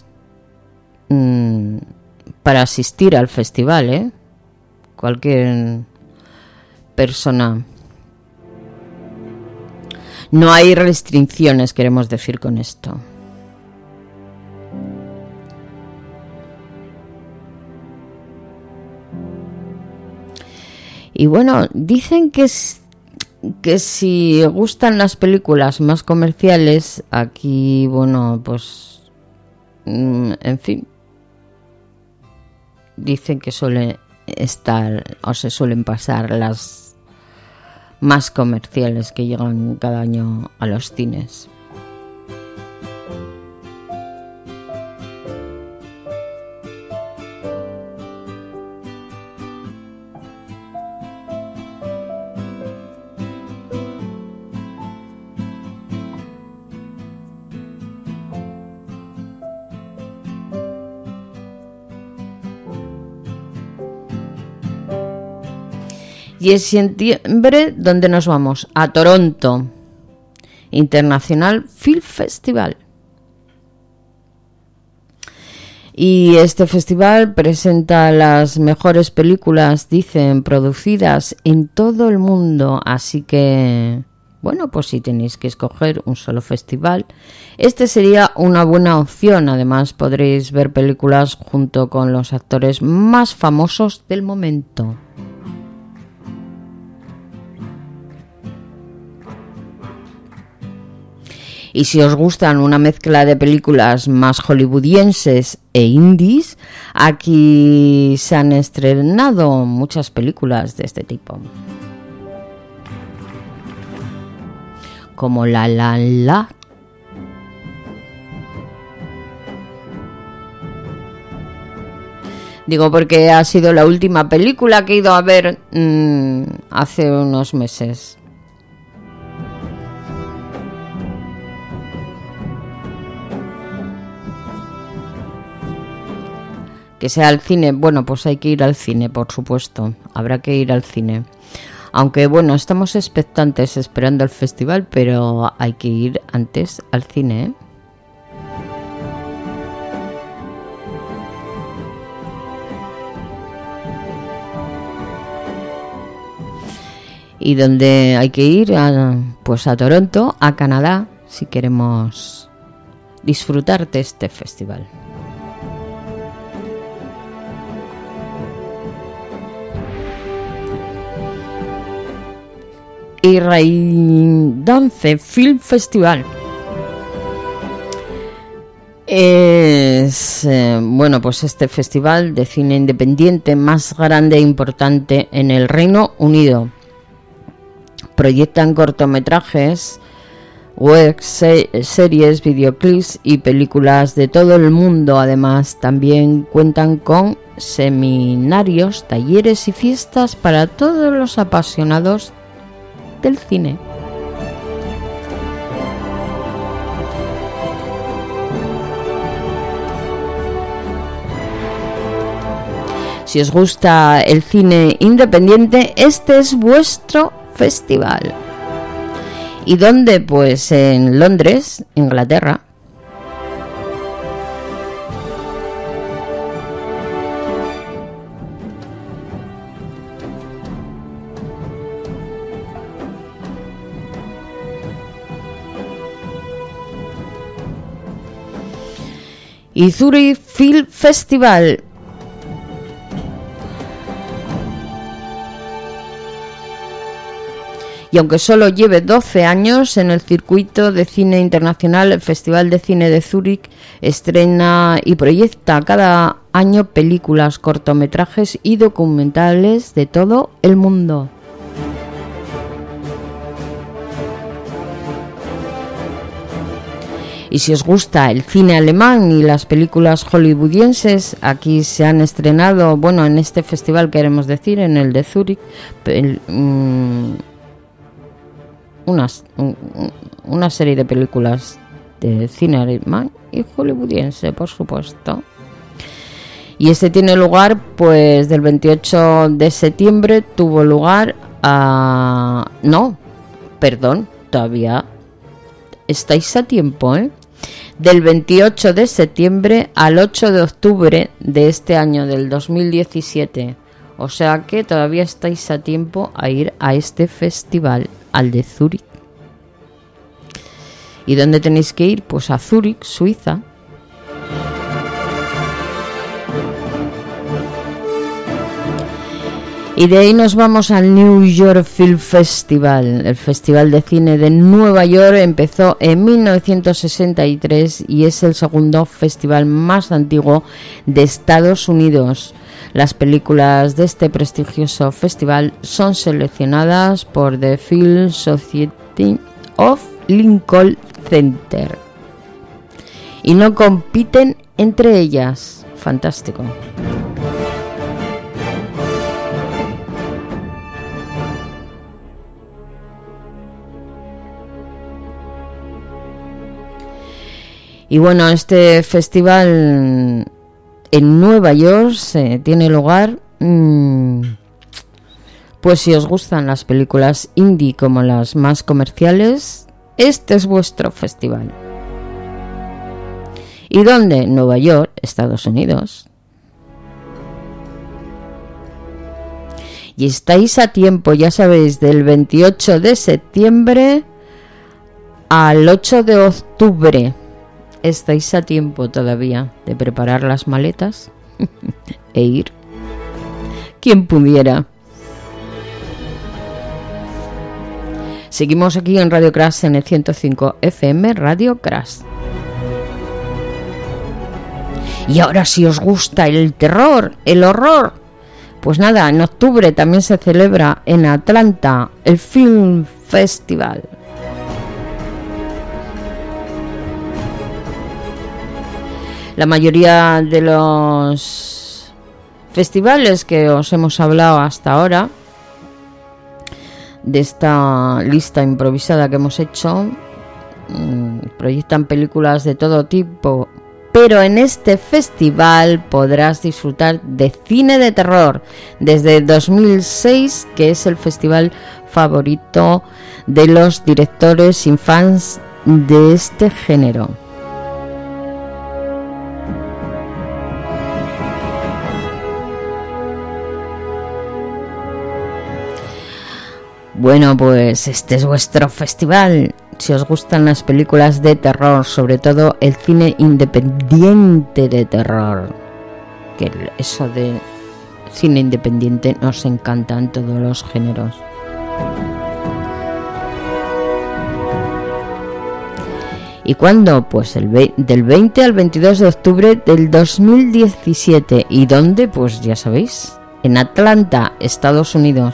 para asistir al festival, cualquier persona. No hay restricciones, queremos decir con esto. Y bueno, dicen que si gustan las películas más comerciales, aquí, bueno, pues, en fin, dicen que suele estar o se suelen pasar las más comerciales que llegan cada año a los cines. Y en septiembre, ¿dónde nos vamos? A Toronto, International Film Festival. Y este festival presenta las mejores películas, dicen, producidas en todo el mundo. Así que, bueno, pues si tenéis que escoger un solo festival, este sería una buena opción. Además, podréis ver películas junto con los actores más famosos del momento. Y si os gustan una mezcla de películas más hollywoodienses e indies, aquí se han estrenado muchas películas de este tipo. Como La La La. Digo porque ha sido la última película que he ido a ver hace unos meses. Que sea al cine, bueno, pues hay que ir al cine, por supuesto, habrá que ir al cine. Aunque bueno, estamos expectantes esperando el festival, pero hay que ir antes al cine, ¿eh? Y donde hay que ir, pues a Toronto, a Canadá, si queremos disfrutar de este festival. Y Raindance Film Festival. Es bueno, pues este festival de cine independiente más grande e importante en el Reino Unido. Proyectan cortometrajes, web series, videoclips y películas de todo el mundo. Además, también cuentan con seminarios, talleres y fiestas para todos los apasionados del cine. Si os gusta el cine independiente, este es vuestro festival. ¿Y dónde? Pues en Londres, Inglaterra. Y Zurich Film Festival. Y aunque solo lleve 12 años en el circuito de cine internacional, el Festival de Cine de Zúrich estrena y proyecta cada año películas, cortometrajes y documentales de todo el mundo. Y si os gusta el cine alemán y las películas hollywoodienses, aquí se han estrenado, bueno, en este festival queremos decir, en el de Zúrich, una serie de películas de cine alemán y hollywoodiense, por supuesto. Y este tiene lugar, pues, del 28 de septiembre tuvo lugar a... No, perdón, todavía estáis a tiempo, ¿eh? Del 28 de septiembre al 8 de octubre de este año, del 2017. O sea que todavía estáis a tiempo a ir a este festival, al de Zúrich. ¿Y dónde tenéis que ir? Pues a Zúrich, Suiza. Y de ahí nos vamos al New York Film Festival. El Festival de Cine de Nueva York empezó en 1963 y es el segundo festival más antiguo de Estados Unidos. Las películas de este prestigioso festival son seleccionadas por The Film Society of Lincoln Center y no compiten entre ellas. Fantástico. Y bueno, este festival en Nueva York tiene lugar, pues si os gustan las películas indie como las más comerciales, este es vuestro festival. ¿Y dónde? Nueva York, Estados Unidos. Y estáis a tiempo, ya sabéis, del 28 de septiembre al 8 de octubre. Estáis a tiempo todavía de preparar las maletas e ir. Quien pudiera. Seguimos aquí en Radio Crash en el 105 FM, Radio Crash. Y ahora, si os gusta el terror, el horror, pues nada, en octubre también se celebra en Atlanta el Film Festival. La mayoría de los festivales que os hemos hablado hasta ahora, de esta lista improvisada que hemos hecho, proyectan películas de todo tipo, pero en este festival podrás disfrutar de cine de terror desde 2006, que es el festival favorito de los directores y fans de este género. Bueno, pues este es vuestro festival. Si os gustan las películas de terror, sobre todo el cine independiente de terror, que eso de cine independiente nos encanta en todos los géneros. ¿Y cuándo? Pues del 20 al 22 de octubre del 2017. ¿Y dónde? Pues ya sabéis, en Atlanta, Estados Unidos.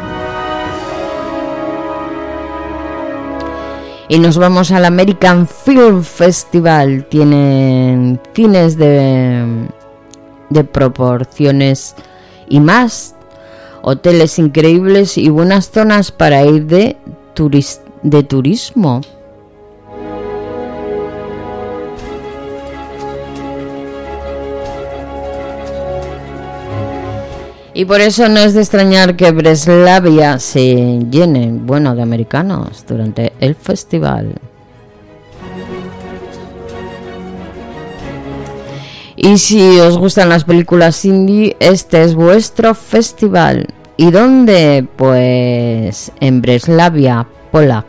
Y nos vamos al American Film Festival. Tienen cines de proporciones y más, hoteles increíbles y buenas zonas para ir de turismo. Y por eso no es de extrañar que Breslavia se llene, bueno, de americanos durante el festival. Y si os gustan las películas indie, este es vuestro festival. ¿Y dónde? Pues en Breslavia, Poland.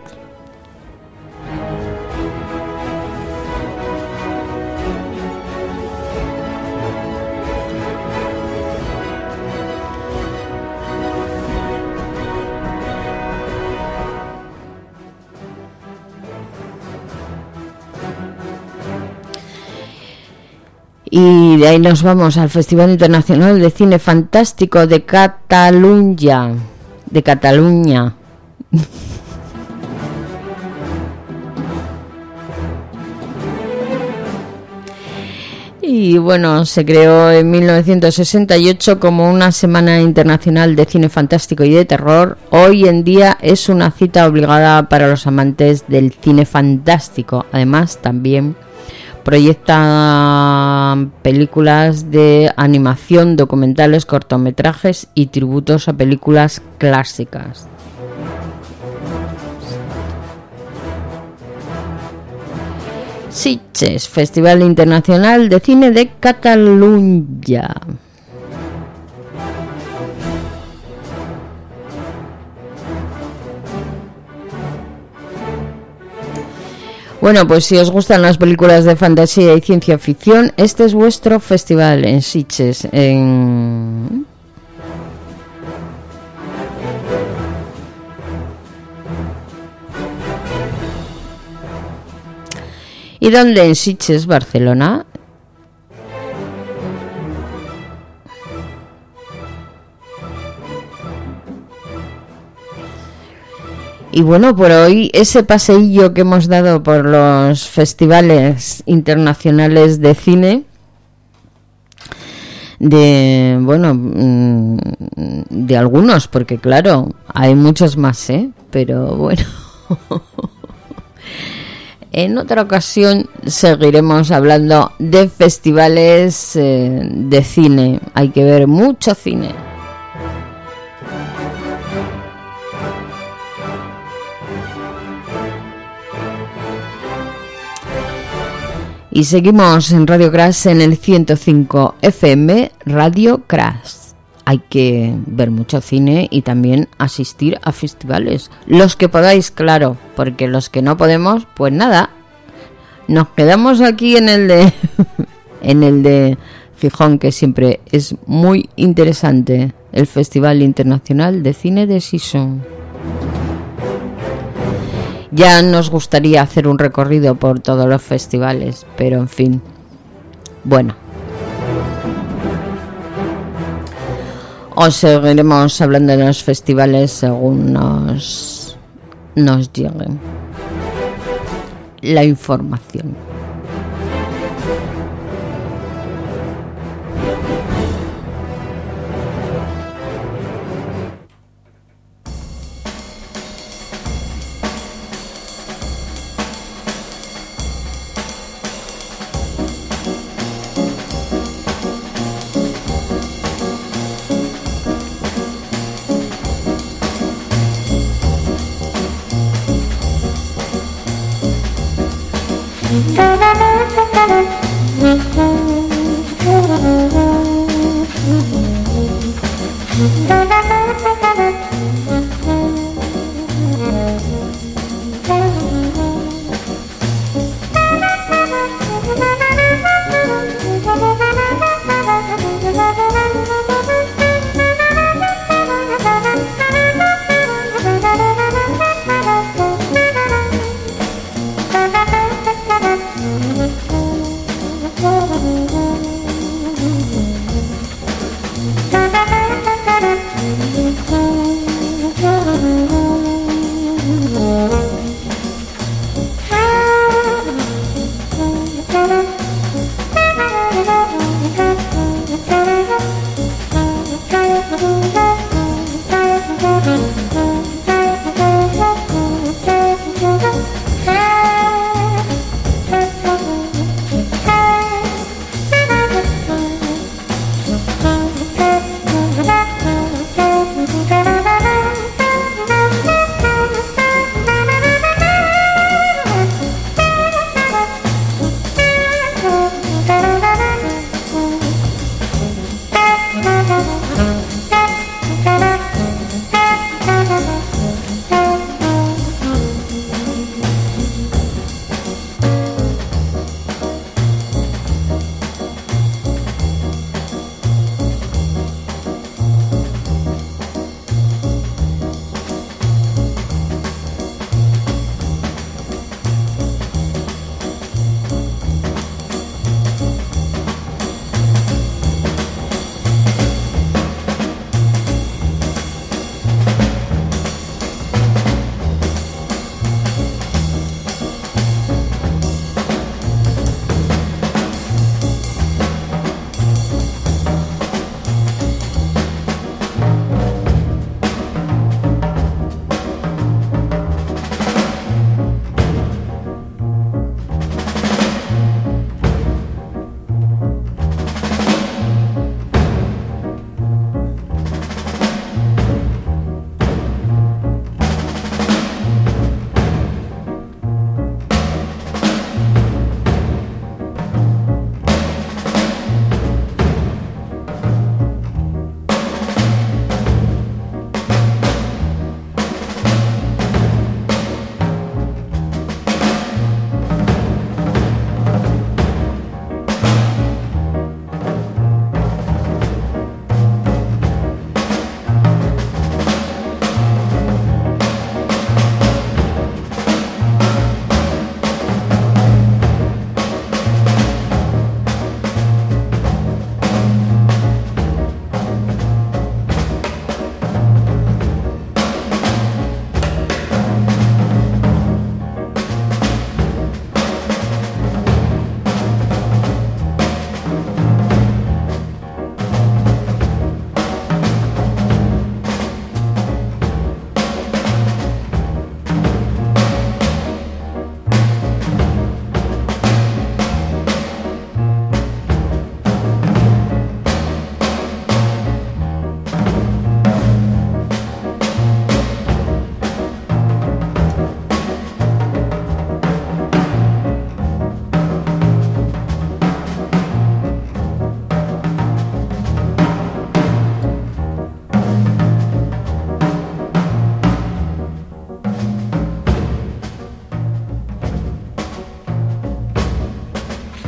Y de ahí nos vamos al Festival Internacional de Cine Fantástico de Cataluña. Y bueno, se creó en 1968 como una semana internacional de cine fantástico y de terror. Hoy en día es una cita obligada para los amantes del cine fantástico. Además, también proyecta películas de animación, documentales, cortometrajes y tributos a películas clásicas. Sitges, Festival Internacional de Cine de Cataluña. Bueno, pues si os gustan las películas de fantasía y ciencia ficción, este es vuestro festival en Sitges. ¿Y dónde? En Sitges, Barcelona. Y bueno, por hoy ese paseillo que hemos dado por los festivales internacionales de cine, de algunos, porque claro, hay muchos más, pero bueno, en otra ocasión seguiremos hablando de festivales de cine. Hay que ver mucho cine. Y seguimos en Radio Crash en el 105 FM, Radio Crash. Hay que ver mucho cine y también asistir a festivales. Los que podáis, claro, porque los que no podemos, pues nada. Nos quedamos aquí en el de en el de Gijón, que siempre es muy interesante, el Festival Internacional de Cine de Gijón. Ya nos gustaría hacer un recorrido por todos los festivales, pero en fin, bueno. Os seguiremos hablando de los festivales según nos llegue la información.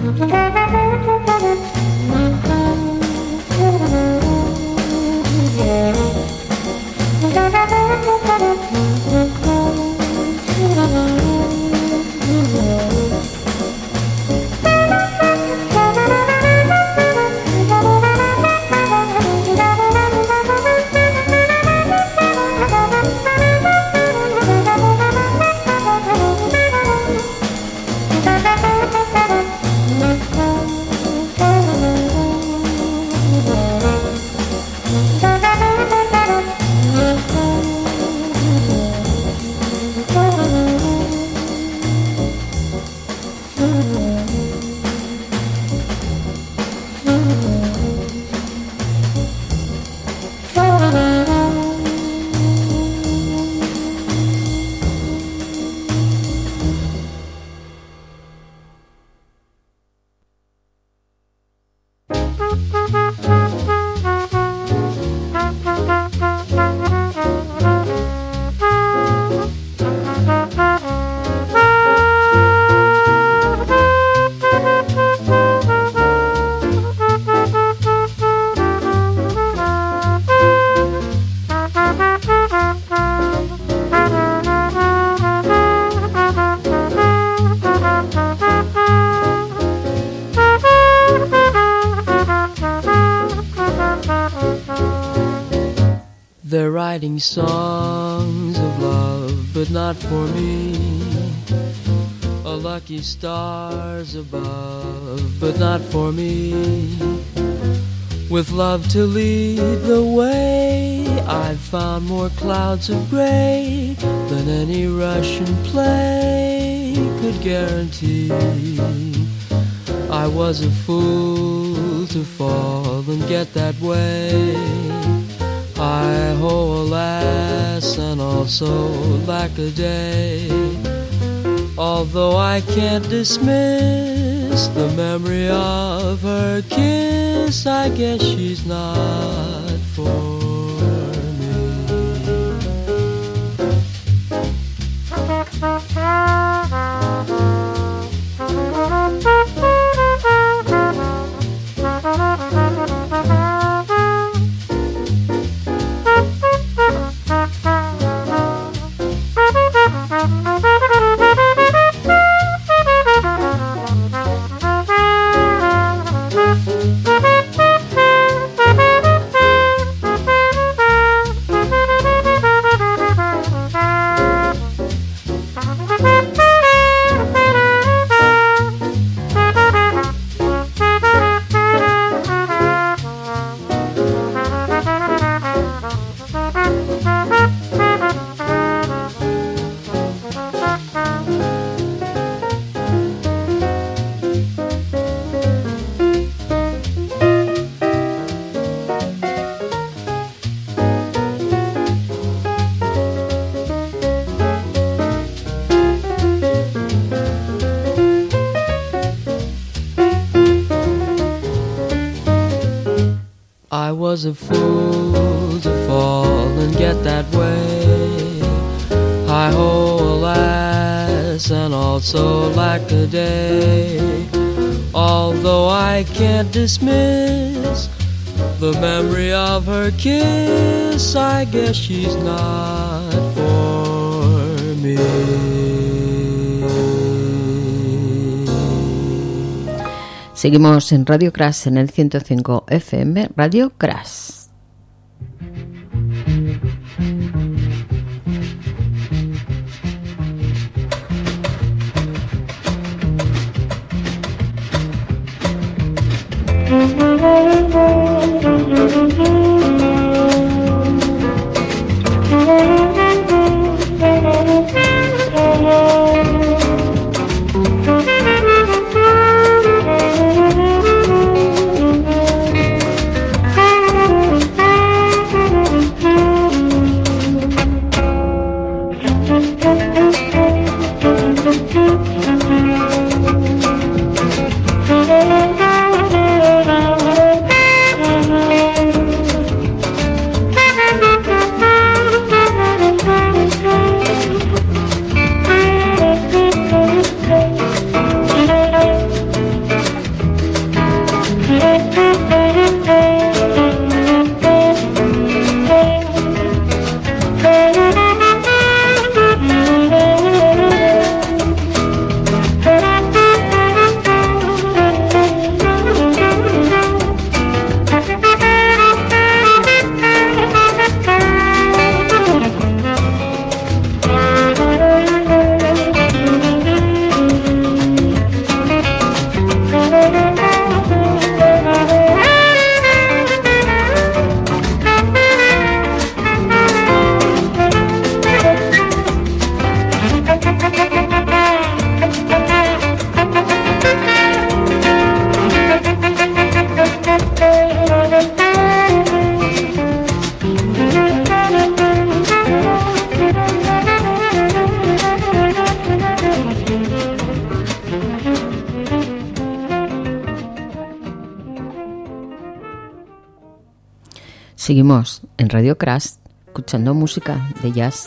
They're writing songs of love, but not for me. A lucky stars above, but not for me. With love to lead the way, I've found more clouds of gray than any Russian play could guarantee. I was a fool to fall and get that way. Hi-ho, alas, and also lack a day. Although I can't dismiss the memory of her kiss, I guess she's not for I was a fool to fall and get that way. Hi-ho, alas, and also lack a day. Although I can't dismiss the memory of her kiss, I guess she's not for me. Seguimos en Radio Crash en el 105 FM, Radio Crash. Seguimos en Radio Crash escuchando música de jazz.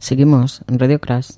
Seguimos en Radio Crash.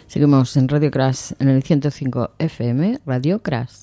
Seguimos en Radio Crash, en el 105 FM, Radio Crash.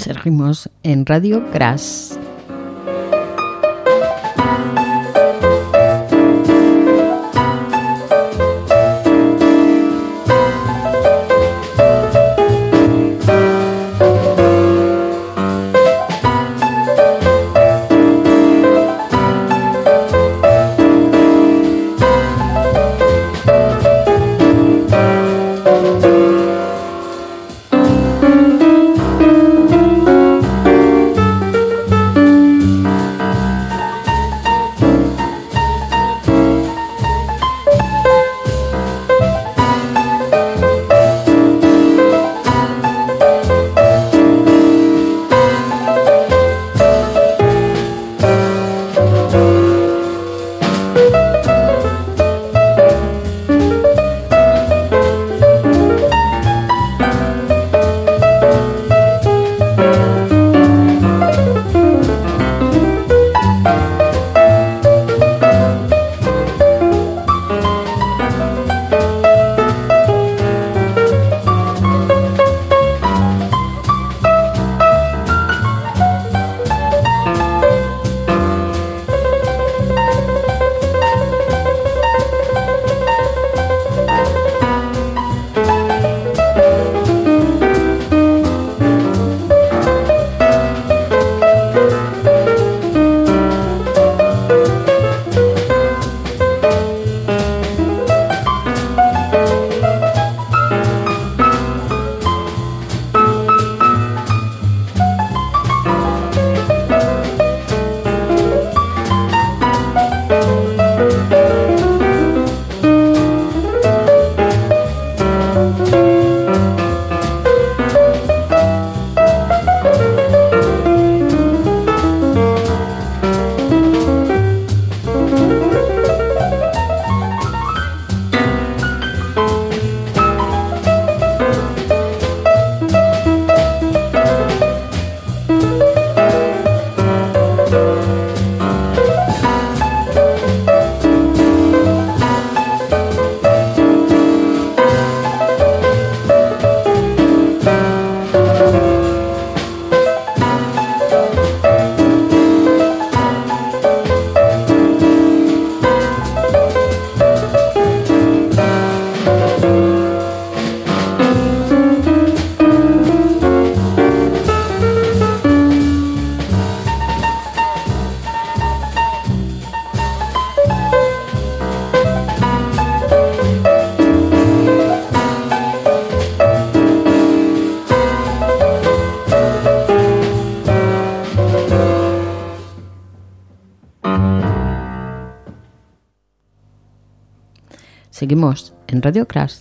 Seguimos en Radio Crash. Seguimos en Radio Crash.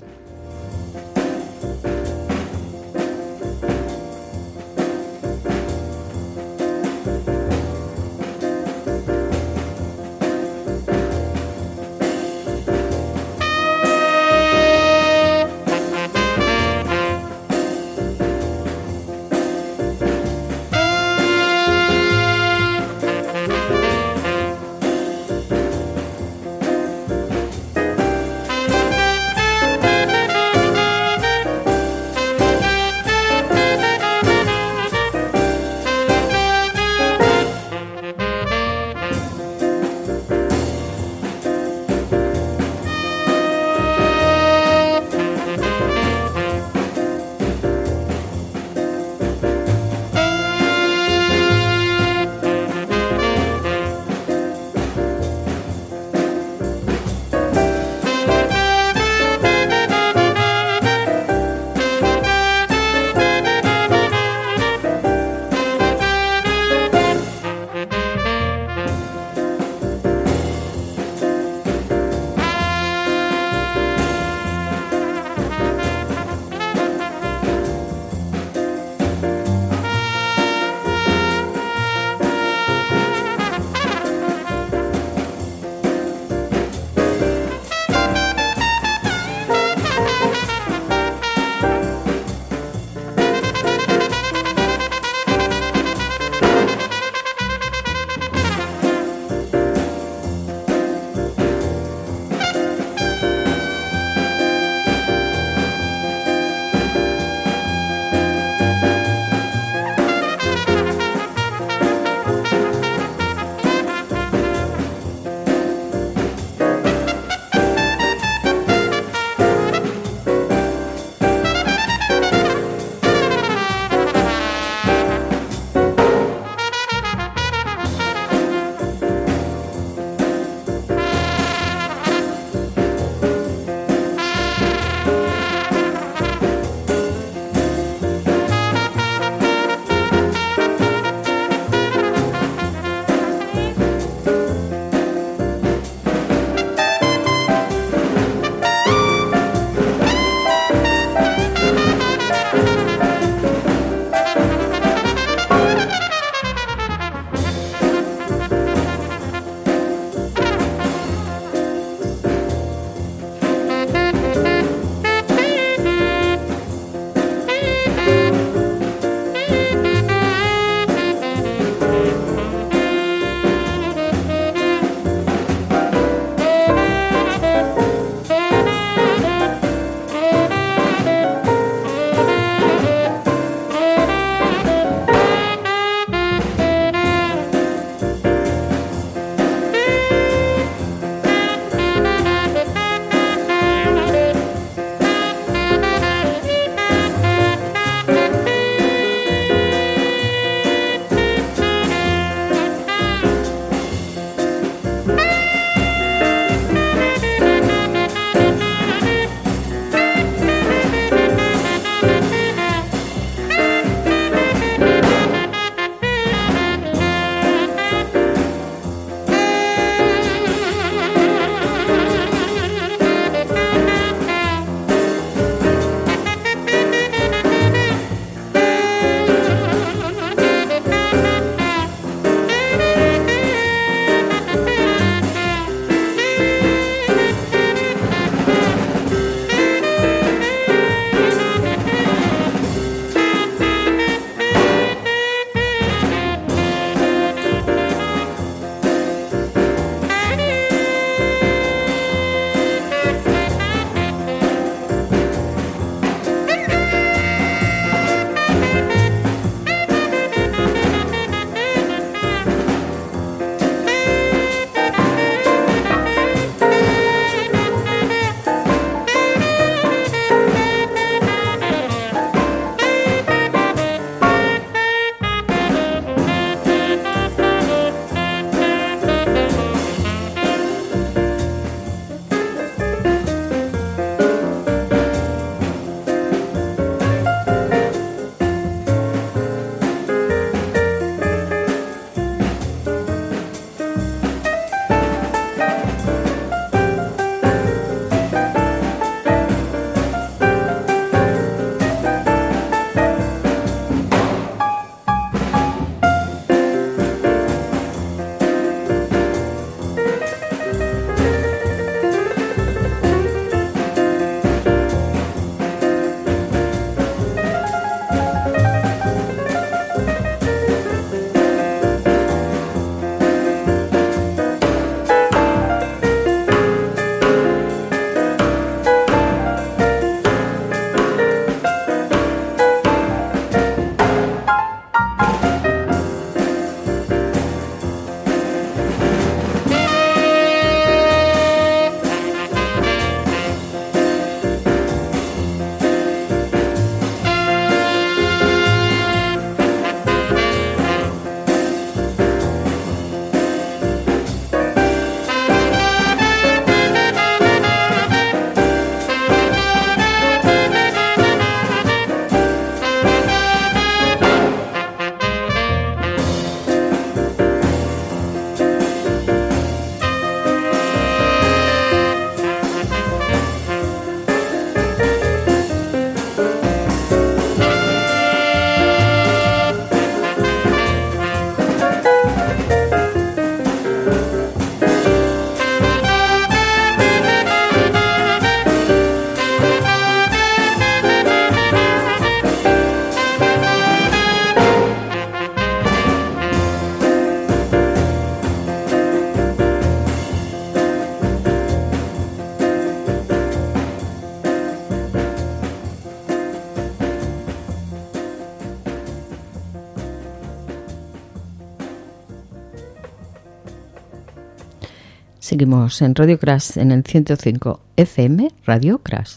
Seguimos en Radio Crash en el 105 FM, Radio Crash.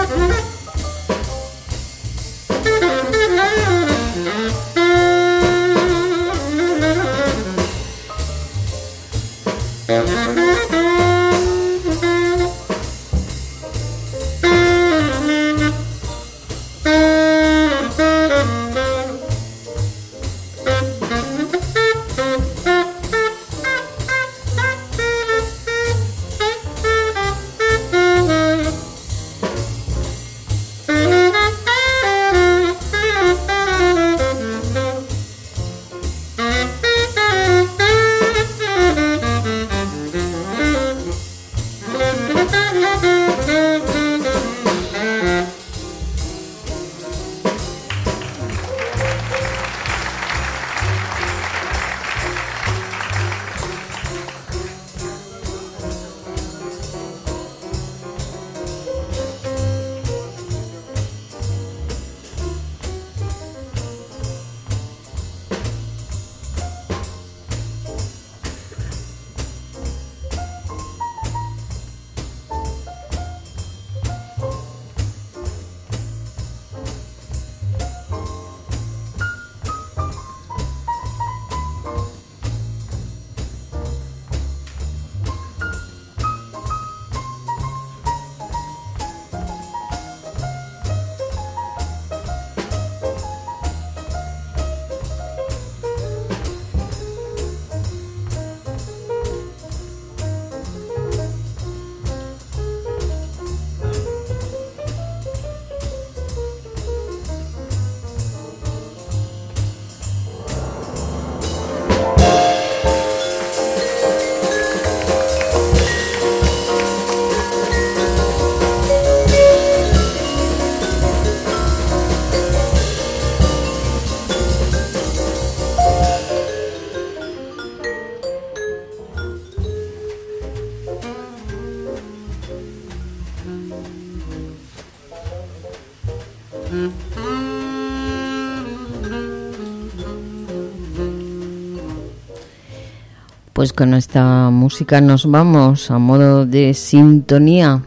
Pues con esta música nos vamos a modo de sintonía.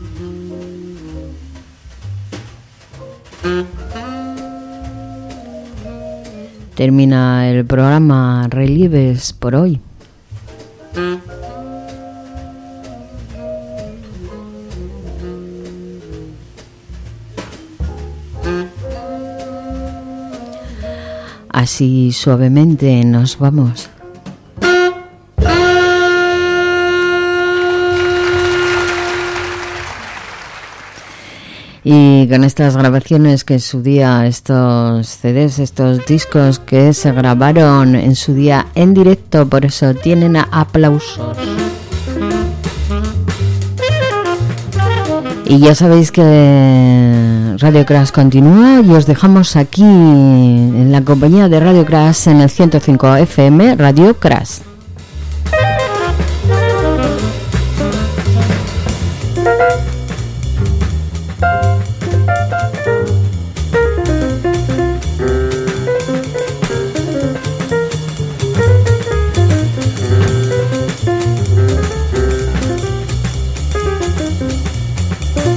Termina el programa Relieves por hoy. Así suavemente nos vamos. Y con estas grabaciones que en su día, estos CDs, estos discos que se grabaron en su día en directo, por eso tienen aplausos. Y ya sabéis que Radio Crash continúa y os dejamos aquí en la compañía de Radio Crash en el 105 FM, Radio Crash.